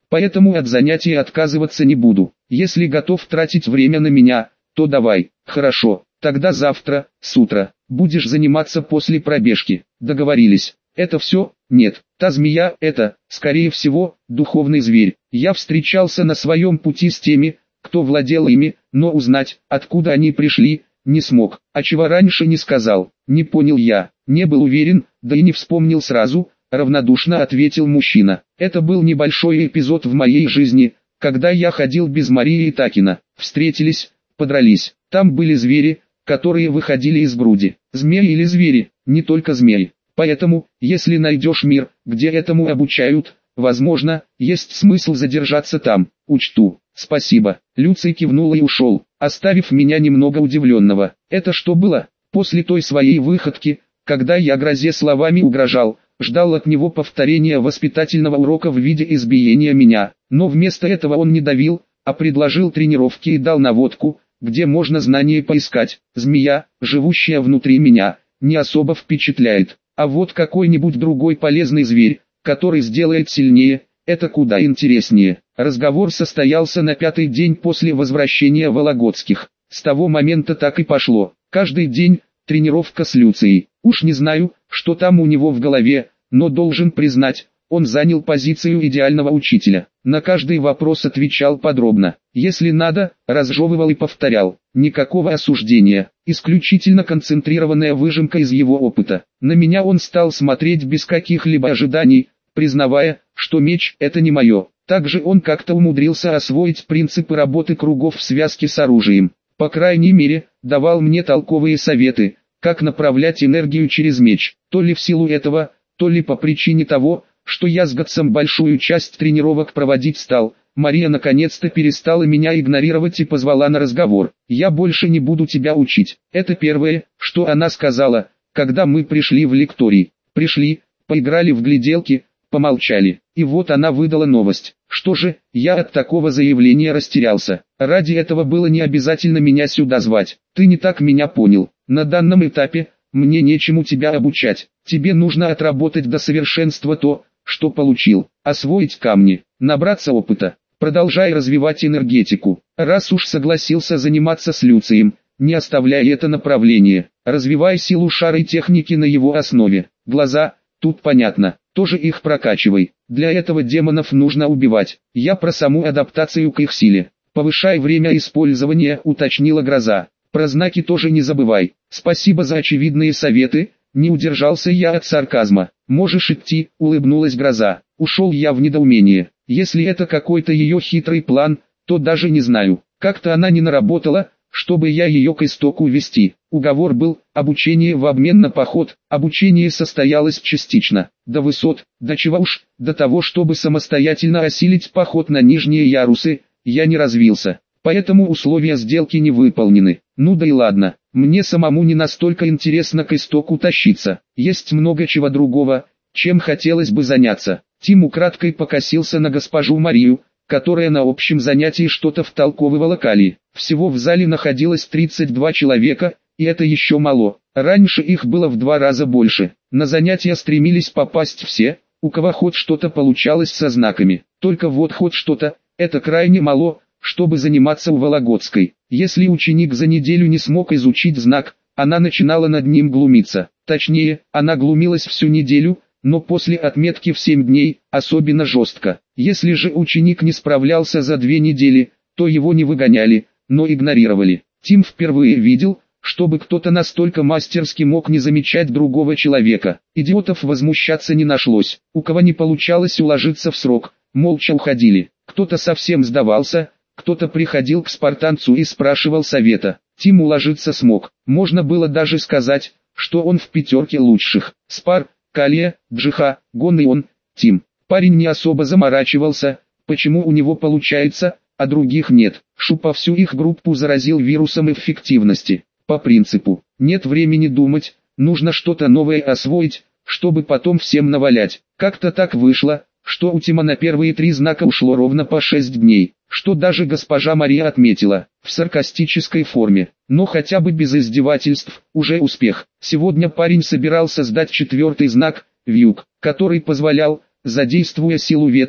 Поэтому от занятия отказываться не буду. Если готов тратить время на меня, то давай. Хорошо, тогда завтра, с утра, будешь заниматься после пробежки. Договорились. Это все? Нет, та змея – это, скорее всего, духовный зверь. Я встречался на своем пути с теми, кто владел ими, но узнать, откуда они пришли, не смог. А чего раньше не сказал, не понял я, не был уверен, да и не вспомнил сразу, равнодушно ответил мужчина. Это был небольшой эпизод в моей жизни, когда я ходил без Марии и Такина. Встретились, подрались. Там были звери, которые выходили из груди. Змеи или звери, не только змеи. Поэтому, если найдешь мир, где этому обучают, возможно, есть смысл задержаться там. Учту. Спасибо. Люций кивнул и ушел, оставив меня немного удивленного. Это что было? После той своей выходки, когда я грозе словами угрожал, ждал от него повторения воспитательного урока в виде избиения меня. Но вместо этого он не давил, а предложил тренировки и дал наводку, где можно знания поискать. Змея, живущая внутри меня, не особо впечатляет. А вот какой-нибудь другой полезный зверь, который сделает сильнее, это куда интереснее. Разговор состоялся на пятый день после возвращения Вологодских. С того момента так и пошло. Каждый день тренировка с Люцией. Уж не знаю, что там у него в голове, но должен признать, он занял позицию идеального учителя. На каждый вопрос отвечал подробно. Если надо, разжевывал и повторял. Никакого осуждения, исключительно концентрированная выжимка из его опыта. На меня он стал смотреть без каких-либо ожиданий, признавая, что меч – это не мое. Также он как-то умудрился освоить принципы работы кругов в связке с оружием. По крайней мере, давал мне толковые советы, как направлять энергию через меч. То ли в силу этого, то ли по причине того, что я с Гатсом большую часть тренировок проводить стал, Мария наконец-то перестала меня игнорировать и позвала на разговор. «Я больше не буду тебя учить». Это первое, что она сказала, когда мы пришли в лекторий. Пришли, поиграли в гляделки, помолчали. И вот она выдала новость. Что же, я от такого заявления растерялся. Ради этого было не обязательно меня сюда звать. Ты не так меня понял. На данном этапе, мне нечему тебя обучать. Тебе нужно отработать до совершенства то, что получил, освоить камни, набраться опыта, продолжай развивать энергетику. Раз уж согласился заниматься с Люцием, не оставляй это направление, развивай силу шара и техники на его основе. Глаза, тут понятно, тоже их прокачивай. Для этого демонов нужно убивать. Я про саму адаптацию к их силе. Повышай время использования, уточнила Гроза. Про знаки тоже не забывай. Спасибо за очевидные советы. Не удержался я от сарказма. «Можешь идти», — улыбнулась Гроза. Ушел я в недоумение. Если это какой-то ее хитрый план, то даже не знаю. Как-то она не наработала, чтобы я ее к истоку вести. Уговор был, обучение в обмен на поход. Обучение состоялось частично. До высот, до чего уж, до того, чтобы самостоятельно осилить поход на нижние ярусы, я не развился. Поэтому условия сделки не выполнены. Ну да и ладно, мне самому не настолько интересно к истоку тащиться. Есть много чего другого, чем хотелось бы заняться. Тим украдкой покосился на госпожу Марию, которая на общем занятии что-то втолковывала Кали. Всего в зале находилось тридцать два человека, и это еще мало. Раньше их было в два раза больше. На занятия стремились попасть все, у кого хоть что-то получалось со знаками. Только вот хоть что-то, это крайне мало, чтобы заниматься у Вологодской. Если ученик за неделю не смог изучить знак, она начинала над ним глумиться. Точнее, она глумилась всю неделю, но после отметки в семь дней, особенно жестко. Если же ученик не справлялся за две недели, то его не выгоняли, но игнорировали. Тим впервые видел, чтобы кто-то настолько мастерски мог не замечать другого человека. Идиотов возмущаться не нашлось. У кого не получалось уложиться в срок, молча уходили. Кто-то совсем сдавался, кто-то приходил к спартанцу и спрашивал совета. Тим уложиться смог. Можно было даже сказать, что он в пятерке лучших. Спар, Калия, Джиха, Гон и он, Тим. Парень не особо заморачивался, почему у него получается, а других нет. Шупа всю их группу заразил вирусом эффективности. По принципу, нет времени думать, нужно что-то новое освоить, чтобы потом всем навалять. Как-то так вышло, что у Тима на первые три знака ушло ровно по шесть дней, что даже госпожа Мария отметила, в саркастической форме. Но хотя бы без издевательств, уже успех. Сегодня парень собирался сдать четвертый знак, вьюг, который позволял, задействуя силу ветра,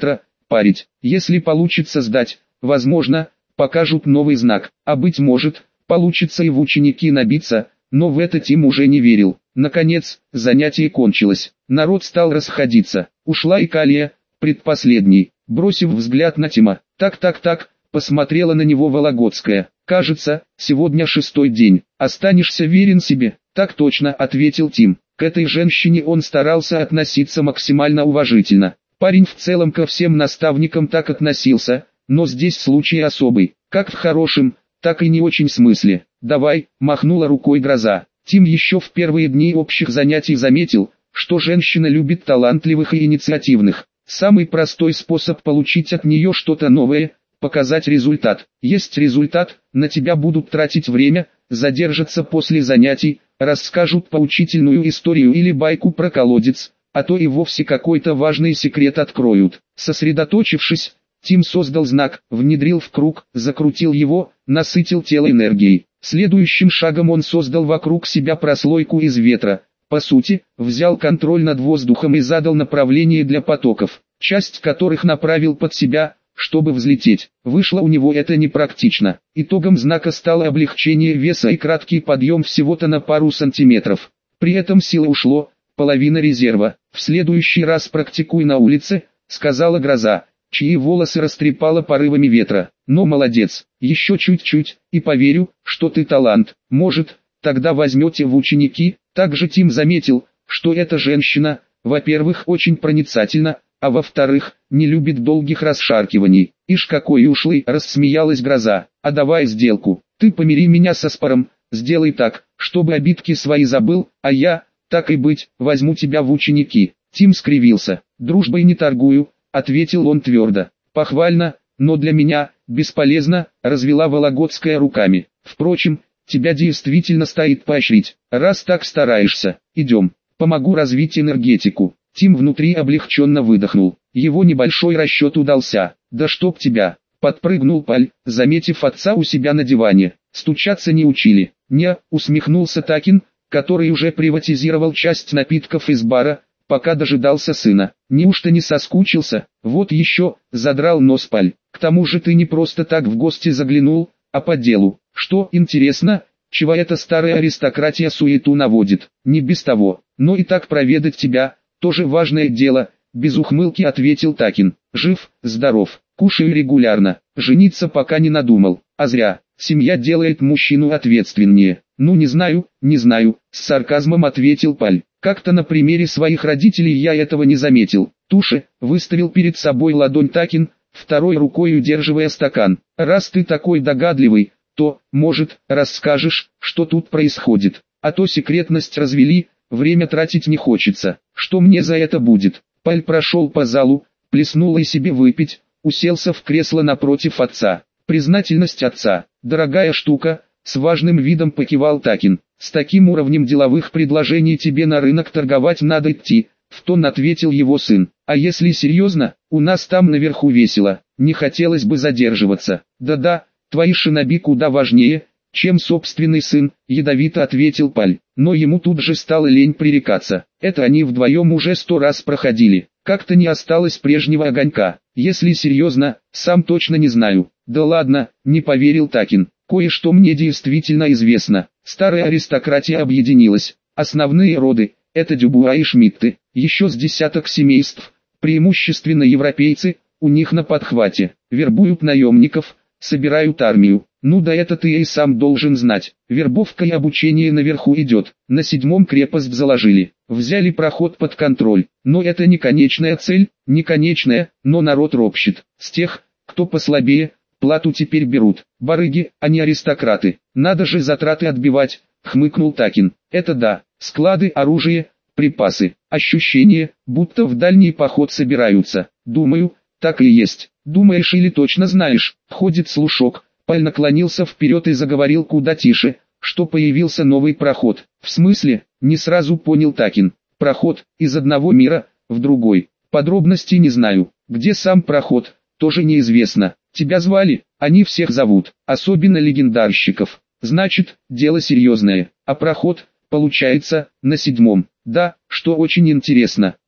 парить. Если получится сдать, возможно, покажут новый знак, а быть может, получится и в ученики набиться, но в это Тим уже не верил. Наконец, занятие кончилось. Народ стал расходиться. Ушла и Калия, предпоследний. Бросив взгляд на Тима, так-так-так, посмотрела на него Вологодская. «Кажется, сегодня шестой день. Останешься верен себе?» «Так точно», — ответил Тим. К этой женщине он старался относиться максимально уважительно. Парень в целом ко всем наставникам так относился, но здесь случай особый, как в хорошем, так и не очень смысле. «Давай», — махнула рукой Гроза. Тим еще в первые дни общих занятий заметил, что женщина любит талантливых и инициативных. Самый простой способ получить от нее что-то новое — показать результат. Есть результат, на тебя будут тратить время, задержатся после занятий, расскажут поучительную историю или байку про колодец, а то и вовсе какой-то важный секрет откроют. Сосредоточившись, Тим создал знак, внедрил в круг, закрутил его, насытил тело энергией. Следующим шагом он создал вокруг себя прослойку из ветра. По сути, взял контроль над воздухом и задал направление для потоков, часть которых направил под себя, чтобы взлететь. Вышло у него это непрактично. Итогом знака стало облегчение веса и краткий подъем всего-то на пару сантиметров. При этом силы ушло, половина резерва. «В следующий раз практикуй на улице», — сказала Гроза, чьи волосы растрепало порывами ветра. «Но молодец, еще чуть-чуть, и поверю, что ты талант. Может, тогда возьмете в ученики?» Также Тим заметил, что эта женщина, во-первых, очень проницательна, а во-вторых, не любит долгих расшаркиваний. «Ишь какой ушлый!» — рассмеялась Гроза. «А давай сделку. Ты помири меня со Спором, сделай так, чтобы обидки свои забыл, а я, так и быть, возьму тебя в ученики». Тим скривился. «Дружбой не торгую», — ответил он твердо. «Похвально, но для меня, бесполезно», — развела Вологодская руками. «Впрочем, тебя действительно стоит поощрить. Раз так стараешься, идем, помогу развить энергетику». Тим внутри облегченно выдохнул. Его небольшой расчет удался. «Да чтоб тебя!» — подпрыгнул Паль, заметив отца у себя на диване. «Стучаться не учили». «Не», — усмехнулся Такин, который уже приватизировал часть напитков из бара, пока дожидался сына. «Неужто не соскучился?» «Вот еще», — задрал нос Паль. «К тому же ты не просто так в гости заглянул, а по делу. Что, интересно, чего эта старая аристократия суету наводит?» «Не без того, но и так проведать тебя, тоже важное дело», — без ухмылки ответил Такин. «Жив, здоров, кушаю регулярно, жениться пока не надумал, а зря, семья делает мужчину ответственнее». «Ну не знаю, не знаю», — с сарказмом ответил Паль. «Как-то на примере своих родителей я этого не заметил». «Туши», — выставил перед собой ладонь Такин, второй рукой удерживая стакан. «Раз ты такой догадливый, то, может, расскажешь, что тут происходит, а то секретность развели, время тратить не хочется. Что мне за это будет?» Паль прошел по залу, плеснул и себе выпить, уселся в кресло напротив отца. «Признательность отца, дорогая штука», — с важным видом покивал Такин. «С таким уровнем деловых предложений тебе на рынок торговать надо идти», — в тон ответил его сын. «А если серьезно, у нас там наверху весело, не хотелось бы задерживаться». «Да-да, твои шиноби куда важнее, чем собственный сын», — ядовито ответил Паль. Но ему тут же стало лень пререкаться. Это они вдвоем уже сто раз проходили. Как-то не осталось прежнего огонька. «Если серьезно, сам точно не знаю». «Да ладно», — не поверил Такин. «Кое-что мне действительно известно. Старая аристократия объединилась. Основные роды — это Дюбуа и Шмидты. Еще с десяток семейств, преимущественно европейцы, у них на подхвате. Вербуют наемников, собирают армию. Ну да это ты и сам должен знать. Вербовка и обучение наверху идет. На седьмом крепость заложили. Взяли проход под контроль. Но это не конечная цель, не конечная, но народ ропщет. С тех, кто послабее, плату теперь берут. Барыги, а не аристократы. Надо же затраты отбивать», — хмыкнул Такин. «Это да, склады, оружие, припасы. Ощущение, будто в дальний поход собираются. Думаю, так и есть». «Думаешь или точно знаешь?» Ходит слушок. Паль наклонился вперед и заговорил куда тише, что появился новый проход. «В смысле?» — не сразу понял Такин. «Проход, из одного мира, в другой. Подробностей не знаю. Где сам проход, тоже неизвестно. Тебя звали?» «Они всех зовут, особенно легендарщиков. Значит, дело серьезное. А проход, получается, на седьмом. Да, что очень интересно.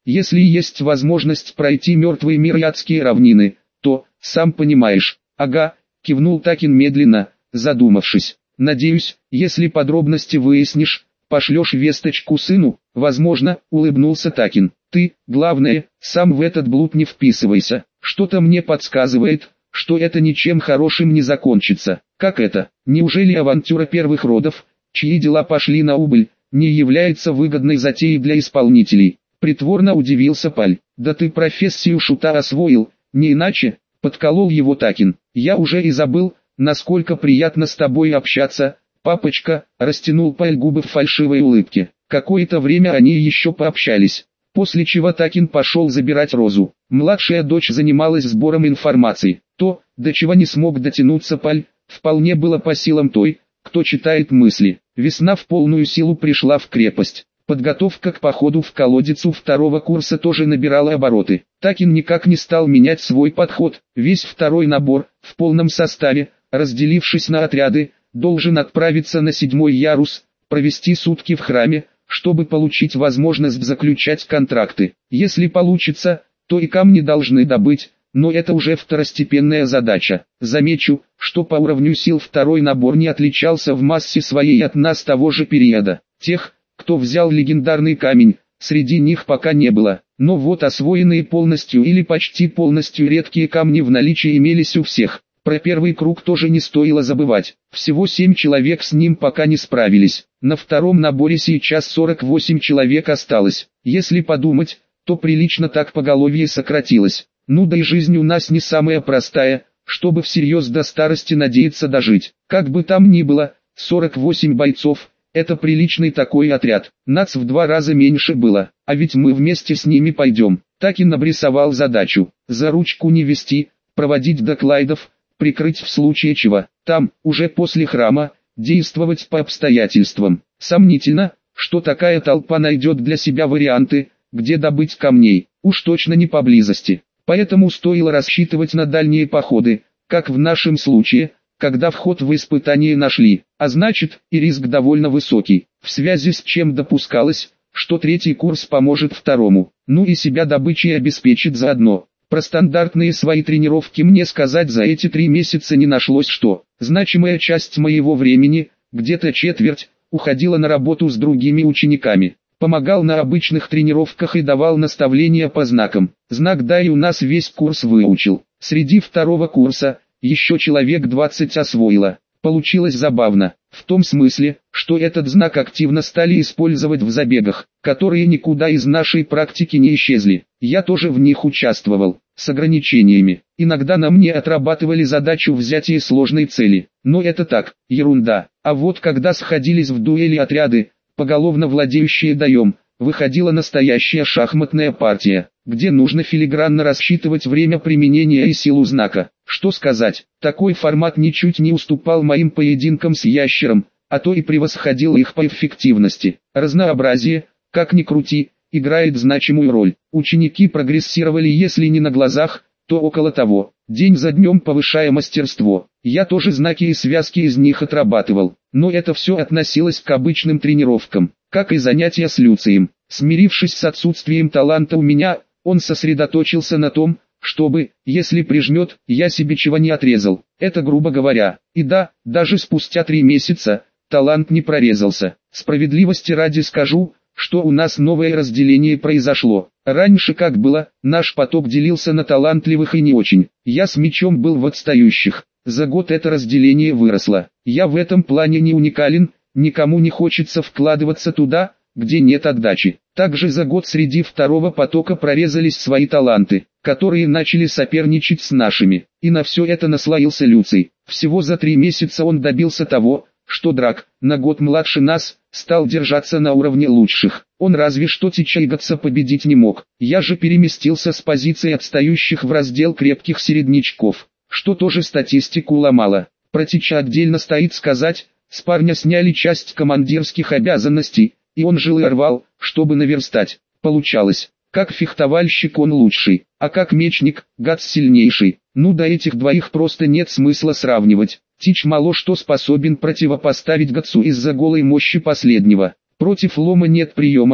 Если есть возможность пройти мертвый мир и адские равнины, то, сам понимаешь. Ага, кивнул Такин медленно, задумавшись. Надеюсь, если подробности выяснишь, пошлешь весточку сыну, возможно, улыбнулся Такин. Ты, главное, сам в этот блуд не вписывайся. Что-то мне подсказывает, что это ничем хорошим не закончится. Как это? Неужели авантюра первых родов, чьи дела пошли на убыль, не является выгодной затеей для исполнителей? Притворно удивился Паль. Да ты профессию шута освоил, не иначе, подколол его Такин. Я уже и забыл, насколько приятно с тобой общаться, папочка, растянул Паль губы в фальшивой улыбке. Какое-то время они еще пообщались, после чего Такин пошел забирать Розу. Младшая дочь занималась сбором информации. То, до чего не смог дотянуться Паль, вполне было по силам той, кто читает мысли. Весна в полную силу пришла в крепость. Подготовка к походу в колодец у второго курса тоже набирала обороты. Такин никак не стал менять свой подход. Весь второй набор, в полном составе, разделившись на отряды, должен отправиться на седьмой ярус, провести сутки в храме, чтобы получить возможность заключать контракты. Если получится, то и камни должны добыть, но это уже второстепенная задача. Замечу, что по уровню сил второй набор не отличался в массе своей от нас того же периода. Тех, кто взял легендарный камень, среди них пока не было. Но вот освоенные полностью или почти полностью редкие камни в наличии имелись у всех. Про первый круг тоже не стоило забывать. Всего семь человек с ним пока не справились. На втором наборе сейчас сорок восемь человек осталось. Если подумать, то прилично так поголовье сократилось. Ну да и жизнь у нас не самая простая, чтобы всерьез до старости надеяться дожить. Как бы там ни было, сорок восемь бойцов – это приличный такой отряд. Нас в два раза меньше было, а ведь мы вместе с ними пойдем. Такин обрисовал задачу: за ручку не вести, проводить до Клайдов, прикрыть в случае чего. Там, уже после храма, действовать по обстоятельствам. Сомнительно, что такая толпа найдет для себя варианты, где добыть камней, уж точно не поблизости. Поэтому стоило рассчитывать на дальние походы, как в нашем случае, когда вход в испытание нашли, а значит, и риск довольно высокий, в связи с чем допускалось, что третий курс поможет второму, ну и себя добычей обеспечит заодно. Про стандартные свои тренировки мне сказать за эти три месяца не нашлось, что значимая часть моего времени, где-то четверть, уходила на работу с другими учениками. Помогал на обычных тренировках и давал наставления по знакам. Знак «дай» у нас весь курс выучил. Среди второго курса еще человек двадцать освоило. Получилось забавно, в том смысле, что этот знак активно стали использовать в забегах, которые никуда из нашей практики не исчезли. Я тоже в них участвовал, с ограничениями. Иногда на мне отрабатывали задачу взятия сложной цели. Но это так, ерунда. А вот когда сходились в дуэли отряды, поголовно владеющие даем, выходила настоящая шахматная партия, где нужно филигранно рассчитывать время применения и силу знака. Что сказать, такой формат ничуть не уступал моим поединкам с ящером, а то и превосходил их по эффективности. Разнообразие, как ни крути, играет значимую роль. Ученики прогрессировали если не на глазах, то около того, день за днем повышая мастерство. Я тоже знаки и связки из них отрабатывал, но это все относилось к обычным тренировкам, как и занятия с Люцием. Смирившись с отсутствием таланта у меня, он сосредоточился на том, чтобы, если прижмет, я себе чего не отрезал. Это грубо говоря. И да, даже спустя три месяца, талант не прорезался. Справедливости ради скажу, что у нас новое разделение произошло. Раньше как было, наш поток делился на талантливых и не очень. Я с мечом был в отстающих. За год это разделение выросло. Я в этом плане не уникален, никому не хочется вкладываться туда, где нет отдачи. Также за год среди второго потока прорезались свои таланты, которые начали соперничать с нашими. И на все это наслоился Люций. Всего за три месяца он добился того, что Драк, на год младше нас, стал держаться на уровне лучших. Он разве что Тичайгатса победить не мог. Я же переместился с позиции отстающих в раздел крепких середнячков, что тоже статистику ломало. Про Тича отдельно стоит сказать, с парня сняли часть командирских обязанностей, и он жил и рвал, чтобы наверстать. Получалось, как фехтовальщик он лучший, а как мечник, Гатс сильнейший. Ну до этих двоих просто нет смысла сравнивать. Тич мало что способен противопоставить Гатсу из-за голой мощи последнего. Против лома нет приема,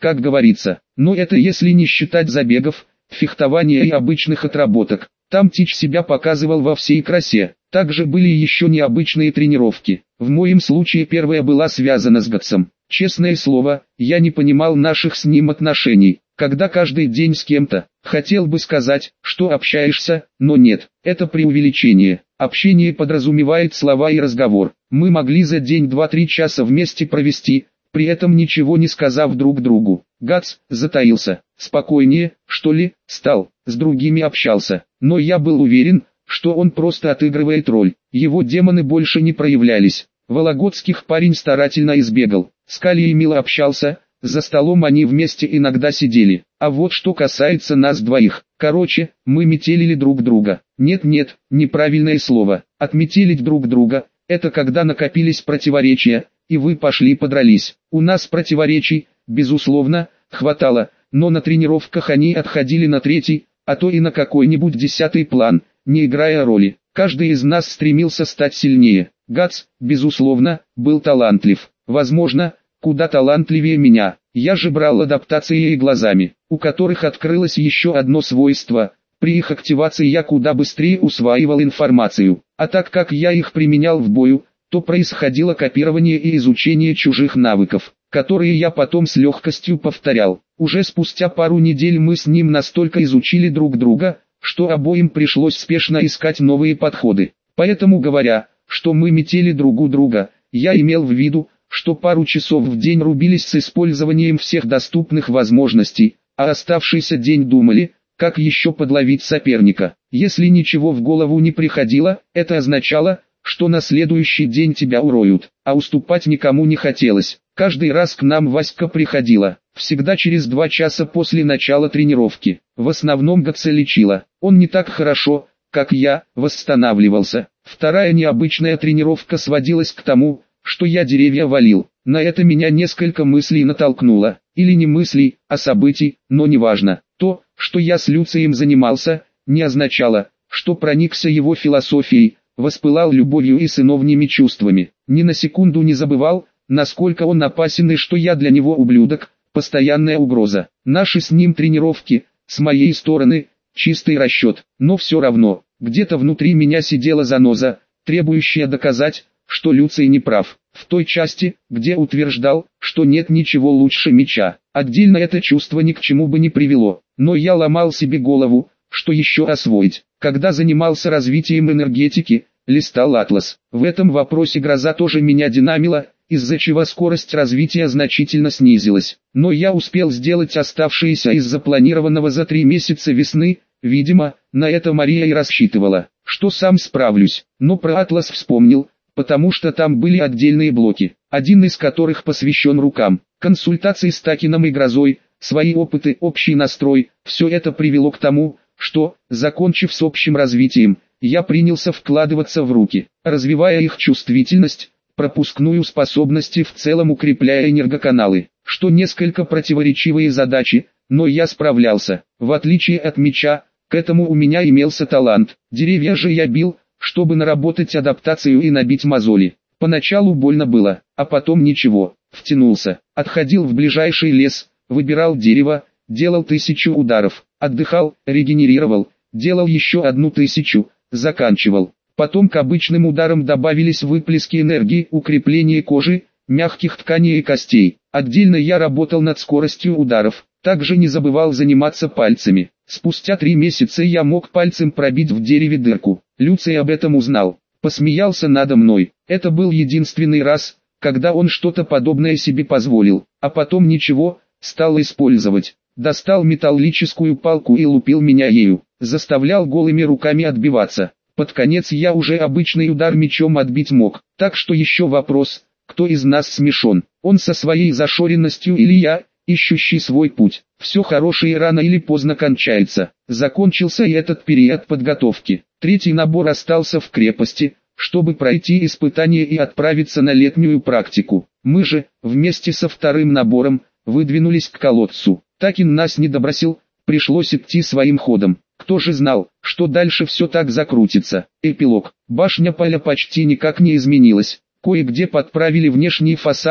как говорится. Но это если не считать забегов, фехтования и обычных отработок. Там Тич себя показывал во всей красе. Также были еще необычные тренировки. В моем случае первая была связана с Гатсом. Честное слово, я не понимал наших с ним отношений. Когда каждый день с кем-то, хотел бы сказать, что общаешься, но нет, это преувеличение. Общение подразумевает слова и разговор. Мы могли за день два-три часа вместе провести, при этом ничего не сказав друг другу. Гатс затаился, спокойнее, что ли, стал, с другими общался. Но я был уверен, что он просто отыгрывает роль. Его демоны больше не проявлялись. Вологодских парень старательно избегал. С Калией мило общался, за столом они вместе иногда сидели. А вот что касается нас двоих. Короче, мы метелили друг друга. Нет-нет, неправильное слово. Отметелить друг друга – это когда накопились противоречия, и вы пошли подрались. У нас противоречий, безусловно, хватало, но на тренировках они отходили на третий, а то и на какой-нибудь десятый план, не играя роли. Каждый из нас стремился стать сильнее. Гатс, безусловно, был талантлив. Возможно, куда талантливее меня. Я же брал адаптации и глазами, у которых открылось еще одно свойство. При их активации я куда быстрее усваивал информацию. А так как я их применял в бою, то происходило копирование и изучение чужих навыков, которые я потом с легкостью повторял. Уже спустя пару недель мы с ним настолько изучили друг друга, что обоим пришлось спешно искать новые подходы. Поэтому говоря, что мы метели друг у друга, я имел в виду, что пару часов в день рубились с использованием всех доступных возможностей, а оставшийся день думали, как еще подловить соперника. Если ничего в голову не приходило, это означало, что на следующий день тебя уроют, а уступать никому не хотелось. Каждый раз к нам Васька приходила, всегда через два часа после начала тренировки. В основном Гатса лечила, он не так хорошо, как я, восстанавливался. Вторая необычная тренировка сводилась к тому, что я деревья валил. На это меня несколько мыслей натолкнуло, или не мыслей, а событий, но неважно. То, что я с Люцием занимался, не означало, что проникся его философией, воспылал любовью и сыновними чувствами. Ни на секунду не забывал, насколько он опасен и что я для него ублюдок, постоянная угроза. Наши с ним тренировки, с моей стороны, чистый расчет, но все равно, где-то внутри меня сидела заноза, требующая доказать, что Люций не прав, в той части, где утверждал, что нет ничего лучше меча. Отдельно это чувство ни к чему бы не привело, но я ломал себе голову, что еще освоить. Когда занимался развитием энергетики, листал атлас. В этом вопросе гроза тоже меня динамила, из-за чего скорость развития значительно снизилась. Но я успел сделать оставшиеся из запланированного за три месяца весны, видимо, на это Мария и рассчитывала, что сам справлюсь. Но про атлас вспомнил, потому что там были отдельные блоки, один из которых посвящен рукам. Консультации с Такином и Грозой, свои опыты, общий настрой, все это привело к тому, что, закончив с общим развитием, я принялся вкладываться в руки, развивая их чувствительность, пропускную способность и в целом укрепляя энергоканалы, что несколько противоречивые задачи, но я справлялся. В отличие от меча, к этому у меня имелся талант. Деревья же я бил, чтобы наработать адаптацию и набить мозоли. Поначалу больно было, а потом ничего, втянулся, отходил в ближайший лес, выбирал дерево, делал тысячу ударов, отдыхал, регенерировал, делал еще одну тысячу, заканчивал. Потом к обычным ударам добавились выплески энергии, укрепление кожи, мягких тканей и костей. Отдельно я работал над скоростью ударов, также не забывал заниматься пальцами. Спустя три месяца я мог пальцем пробить в дереве дырку. Люций об этом узнал, посмеялся надо мной. Это был единственный раз, когда он что-то подобное себе позволил, а потом ничего, стал использовать. Достал металлическую палку и лупил меня ею, заставлял голыми руками отбиваться. Под конец я уже обычный удар мечом отбить мог, так что еще вопрос, кто из нас смешон, он со своей зашоренностью или я, ищущий свой путь. Все хорошее рано или поздно кончается. Закончился и этот период подготовки. Третий набор остался в крепости, чтобы пройти испытание и отправиться на летнюю практику. Мы же, вместе со вторым набором, выдвинулись к колодцу. Такин нас не добросил, пришлось идти своим ходом. Кто же знал, что дальше все так закрутится. Эпилог. Башня поля почти никак не изменилась. Кое-где подправили внешний фасад,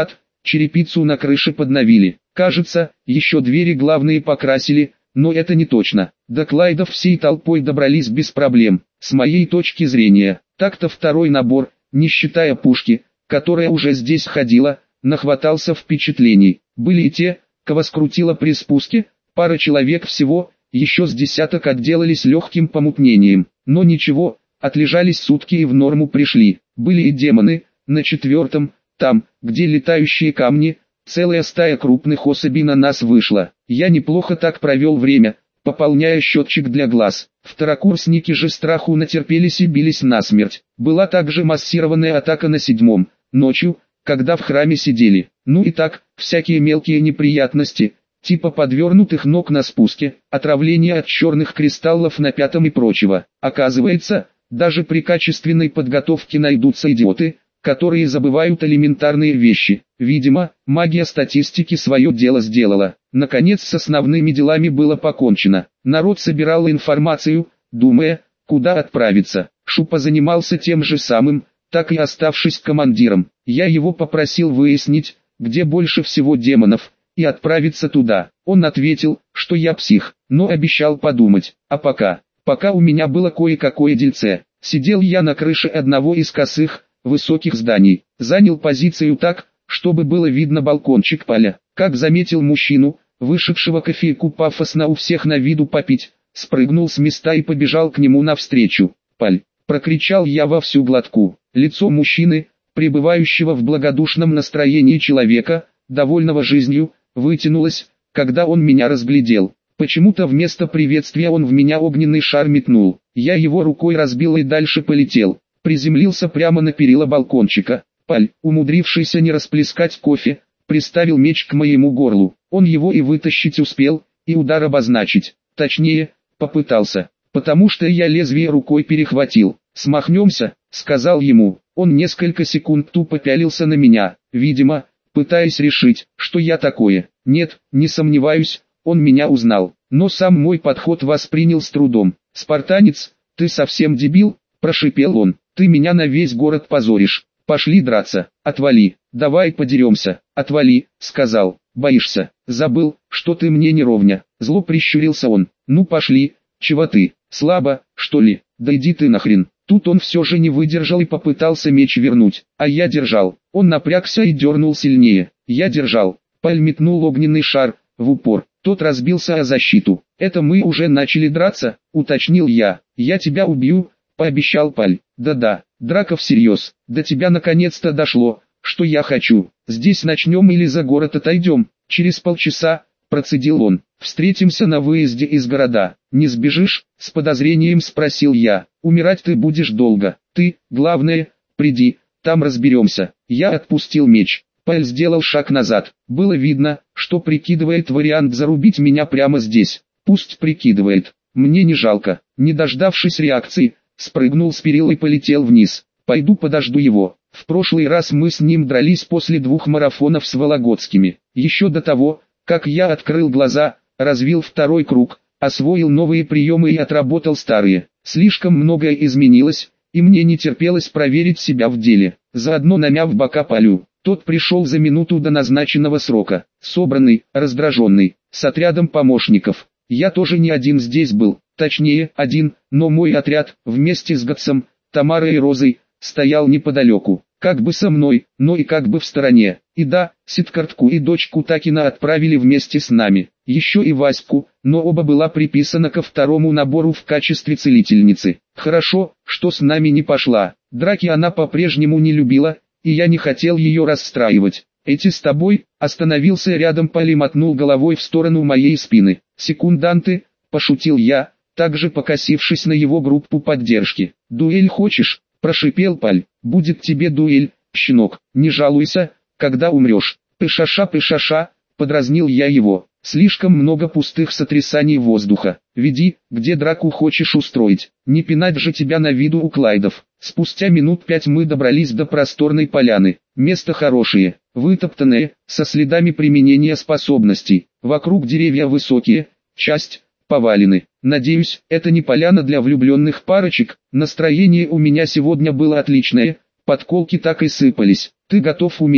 черепицу на крыше подновили. Кажется, еще двери главные покрасили, но это не точно. До Клайдов всей толпой добрались без проблем. С моей точки зрения, так-то второй набор, не считая пушки, которая уже здесь ходила, нахватался впечатлений. Были и те, кого скрутило при спуске, пара человек всего, еще с десяток отделались легким помутнением. Но ничего, отлежались сутки и в норму пришли. Были и демоны, на четвертом, там, где летающие камни, целая стая крупных особей на нас вышла. Я неплохо так провел время, пополняя счетчик для глаз. Второкурсники же страху натерпелись и бились насмерть. Была также массированная атака на седьмом, ночью, когда в храме сидели. Ну и так, всякие мелкие неприятности, типа подвернутых ног на спуске, отравления от черных кристаллов на пятом и прочего. Оказывается, даже при качественной подготовке найдутся идиоты, которые забывают элементарные вещи. Видимо, магия статистики свое дело сделала. Наконец с основными делами было покончено. Народ собирал информацию, думая, куда отправиться. Шупа занимался тем же самым, так и оставшись командиром. Я его попросил выяснить, где больше всего демонов, и отправиться туда. Он ответил, что я псих, но обещал подумать. А пока, пока у меня было кое-какое дельце. Сидел я на крыше одного из косых, высоких зданий. Занял позицию так, чтобы было видно балкончик поля. Как заметил мужчину, вышедшего кофейку пафосно у всех на виду попить, спрыгнул с места и побежал к нему навстречу. «Паль!» — прокричал я во всю глотку. Лицо мужчины, пребывающего в благодушном настроении человека, довольного жизнью, вытянулось, когда он меня разглядел. Почему-то вместо приветствия он в меня огненный шар метнул. Я его рукой разбил и дальше полетел. Приземлился прямо на перила балкончика. Паль, умудрившийся не расплескать кофе, приставил меч к моему горлу. Он его и вытащить успел, и удар обозначить. Точнее, попытался, потому что я лезвие рукой перехватил. «Смахнемся», — сказал ему. Он несколько секунд тупо пялился на меня, видимо, пытаясь решить, что я такое. Нет, не сомневаюсь, он меня узнал, но сам мой подход воспринял с трудом. «Спартанец, ты совсем дебил?» – прошипел он. «Ты меня на весь город позоришь. Пошли драться. Отвали. Давай подеремся». «Отвали», – сказал. «Боишься? Забыл, что ты мне не ровня». Зло прищурился он. «Ну пошли. Чего ты? Слабо, что ли? Да иди ты нахрен». Тут он все же не выдержал и попытался меч вернуть, а я держал. Он напрягся и дернул сильнее. Я держал. Паль метнул огненный шар, в упор. Тот разбился о защиту. «Это мы уже начали драться», — уточнил я. «Я тебя убью», — пообещал Паль. «Да-да, драка всерьез. До тебя наконец-то дошло, что я хочу. Здесь начнем или за город отойдем?» «Через полчаса», — процедил он. «Встретимся на выезде из города. Не сбежишь?» — с подозрением спросил я. «Умирать ты будешь долго. Ты, главное, приди, там разберемся». Я отпустил меч. Паль сделал шаг назад. Было видно, что прикидывает вариант зарубить меня прямо здесь. Пусть прикидывает. Мне не жалко. Не дождавшись реакции, спрыгнул с перил и полетел вниз. Пойду подожду его. В прошлый раз мы с ним дрались после двух марафонов с Вологодскими. Еще до того, как я открыл глаза, развил второй круг, освоил новые приемы и отработал старые. Слишком многое изменилось, и мне не терпелось проверить себя в деле. Заодно намяв бока Палю. Тот пришел за минуту до назначенного срока, собранный, раздраженный, с отрядом помощников. Я тоже не один здесь был, точнее, один, но мой отряд, вместе с Гатсом, Тамарой и Розой, стоял неподалеку, как бы со мной, но и как бы в стороне. И да, Сидкартку и дочку Такина отправили вместе с нами, еще и Ваську, но оба была приписана ко второму набору в качестве целительницы. Хорошо, что с нами не пошла, драки она по-прежнему не любила, и я не хотел ее расстраивать. «Эти с тобой?» — остановился рядом Паль и мотнул головой в сторону моей спины. «Секунданты», — пошутил я, также покосившись на его группу поддержки. «Дуэль хочешь?» — прошипел Паль. «Будет тебе дуэль, щенок, не жалуйся, когда умрешь». «Пышаша, пышаша», — подразнил я его. «Слишком много пустых сотрясаний воздуха. Веди, где драку хочешь устроить. Не пинать же тебя на виду у Клайдов». Спустя минут пять мы добрались до просторной поляны. Место хорошее, вытоптанное, со следами применения способностей. Вокруг деревья высокие, часть повалены. Надеюсь, это не поляна для влюбленных парочек. Настроение у меня сегодня было отличное, подколки так и сыпались. «Ты готов умереть?»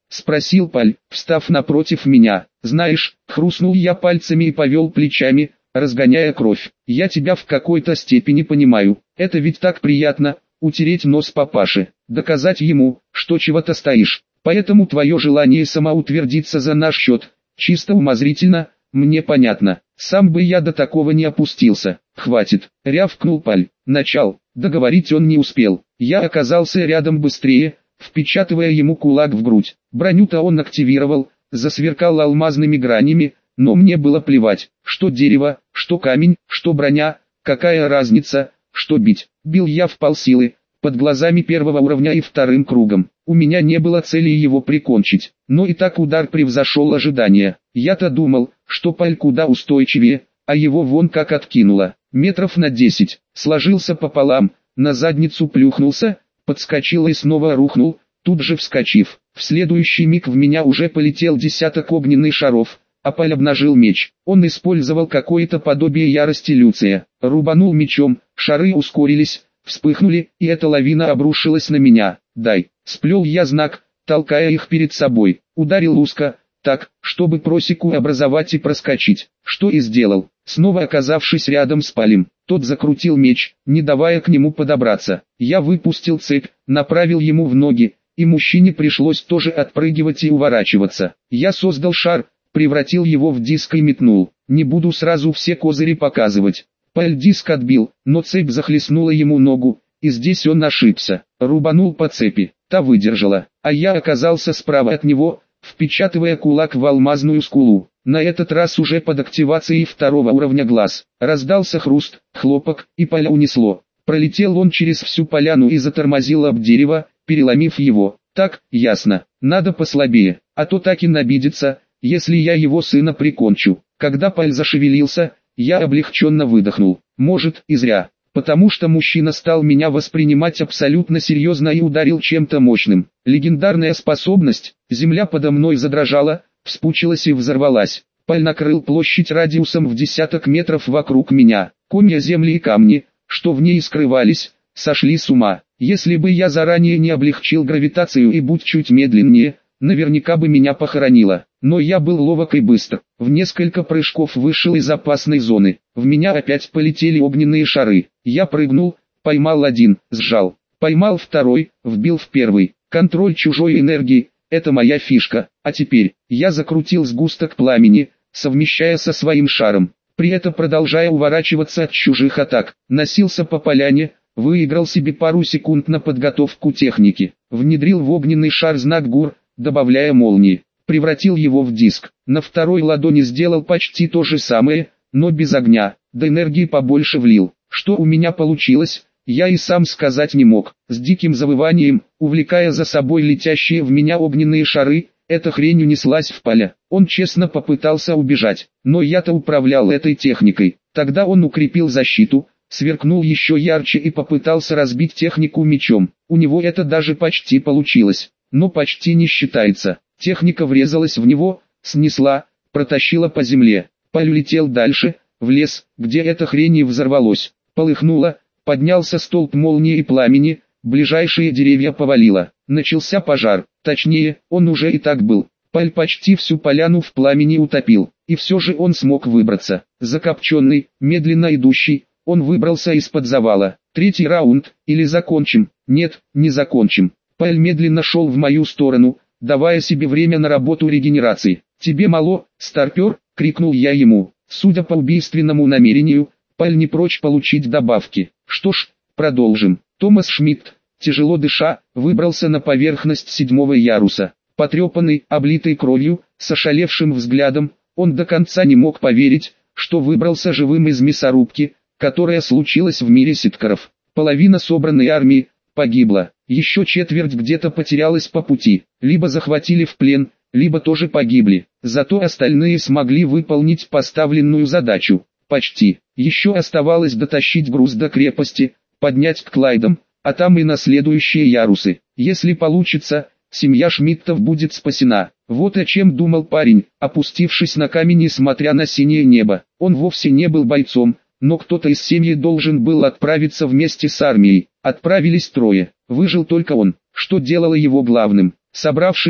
Спросил Паль, встав напротив меня. Знаешь, хрустнул я пальцами и повел плечами, разгоняя кровь. Я тебя в какой-то степени понимаю. Это ведь так приятно, утереть нос папаше, доказать ему, что чего-то стоишь. Поэтому твое желание самоутвердиться за наш счет, чисто умозрительно, мне понятно. Сам бы я до такого не опустился. Хватит, рявкнул Паль. Начал. Договорить он не успел. Я оказался рядом быстрее, впечатывая ему кулак в грудь. Броню-то он активировал, засверкал алмазными гранями, но мне было плевать, что дерево, что камень, что броня, какая разница, что бить. Бил я в полсилы, под глазами первого уровня и вторым кругом. У меня не было цели его прикончить, но и так удар превзошел ожидания. Я-то думал, что Паль куда устойчивее, а его вон как откинуло. Метров на десять, сложился пополам, на задницу плюхнулся, подскочил и снова рухнул, тут же вскочив. В следующий миг в меня уже полетел десяток огненных шаров, а Паль обнажил меч. Он использовал какое-то подобие ярости Люция. Рубанул мечом, шары ускорились, вспыхнули, и эта лавина обрушилась на меня. «Дай!» Сплел я знак, толкая их перед собой. Ударил узко, так, чтобы просеку образовать и проскочить. Что и сделал. Снова оказавшись рядом с Палем, тот закрутил меч, не давая к нему подобраться. Я выпустил цепь, направил ему в ноги, и мужчине пришлось тоже отпрыгивать и уворачиваться. Я создал шар, превратил его в диск и метнул. Не буду сразу все козыри показывать. Паль диск отбил, но цепь захлестнула ему ногу, и здесь он ошибся. Рубанул по цепи, та выдержала, а я оказался справа от него, впечатывая кулак в алмазную скулу. На этот раз уже под активацией второго уровня глаз. Раздался хруст, хлопок, и Паля унесло. Пролетел он через всю поляну и затормозил об дерево, переломив его. Так, ясно, надо послабее, а то так и набидится, если я его сына прикончу. Когда Паль зашевелился, я облегченно выдохнул. Может, и зря. Потому что мужчина стал меня воспринимать абсолютно серьезно и ударил чем-то мощным. Легендарная способность, земля подо мной задрожала, вспучилась и взорвалась. Паль накрыл площадь радиусом в десяток метров вокруг меня. Комья земли и камни, что в ней скрывались, сошли с ума. Если бы я заранее не облегчил гравитацию и будь чуть медленнее, наверняка бы меня похоронило. Но я был ловок и быстр. В несколько прыжков вышел из опасной зоны. В меня опять полетели огненные шары. Я прыгнул, поймал один, сжал. Поймал второй, вбил в первый. Контроль чужой энергии – это моя фишка. А теперь, я закрутил сгусток пламени, совмещая со своим шаром. При этом продолжая уворачиваться от чужих атак. Носился по поляне, выиграл себе пару секунд на подготовку техники. Внедрил в огненный шар знак ГУР, добавляя молнии. Превратил его в диск. На второй ладони сделал почти то же самое, но без огня, да энергии побольше влил. Что у меня получилось, я и сам сказать не мог. С диким завыванием, увлекая за собой летящие в меня огненные шары, эта хрень унеслась в Паля. Он честно попытался убежать, но я-то управлял этой техникой. Тогда он укрепил защиту, сверкнул еще ярче и попытался разбить технику мечом. У него это даже почти получилось, но почти не считается. Техника врезалась в него, снесла, протащила по земле. Паль улетел дальше, в лес, где эта хрень и взорвалось. Полыхнуло, поднялся столб молнии и пламени, ближайшие деревья повалило. Начался пожар, точнее, он уже и так был. Паль почти всю поляну в пламени утопил, и все же он смог выбраться. Закопченный, медленно идущий, он выбрался из-под завала. Третий раунд, или закончим? Нет, не закончим. Паль медленно шел в мою сторону, давая себе время на работу регенерации. «Тебе мало, старпер?» — крикнул я ему. Судя по убийственному намерению, Паль не прочь получить добавки. Что ж, продолжим. Томас Шмидт, тяжело дыша, выбрался на поверхность седьмого яруса. Потрепанный, облитый кровью, с ошалевшим взглядом, он до конца не мог поверить, что выбрался живым из мясорубки, которая случилась в мире ситкаров. Половина собранной армии погибла, еще четверть где-то потерялась по пути, либо захватили в плен, либо тоже погибли. Зато остальные смогли выполнить поставленную задачу. Почти. Еще оставалось дотащить груз до крепости, поднять к Клайдам, а там и на следующие ярусы. Если получится, семья Шмидтов будет спасена. Вот о чем думал парень, опустившись на камень и смотря на синее небо. Он вовсе не был бойцом, но кто-то из семьи должен был отправиться вместе с армией. Отправились трое. Выжил только он, что делало его главным. Собравшись,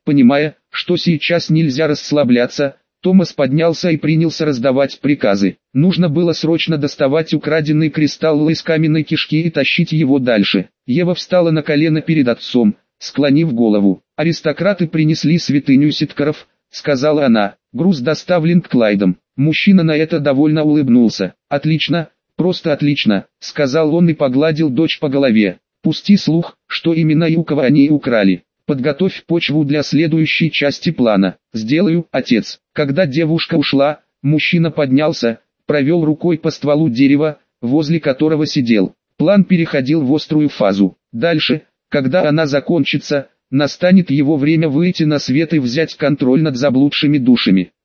Понимая, что сейчас нельзя расслабляться, Томас поднялся и принялся раздавать приказы. Нужно было срочно доставать украденный кристалл из каменной кишки и тащить его дальше. Ева встала на колено перед отцом, склонив голову. «Аристократы принесли святыню Ситкаров», — сказала она. «Груз доставлен к Клайдам». Мужчина на это довольно улыбнулся. «Отлично, просто отлично», — сказал он и погладил дочь по голове. «Пусти слух, что именно и у кого они украли. Подготовь почву для следующей части плана». «Сделаю, отец». Когда девушка ушла, мужчина поднялся, провел рукой по стволу дерева, возле которого сидел. План переходил в острую фазу. Дальше, когда она закончится, настанет его время выйти на свет и взять контроль над заблудшими душами.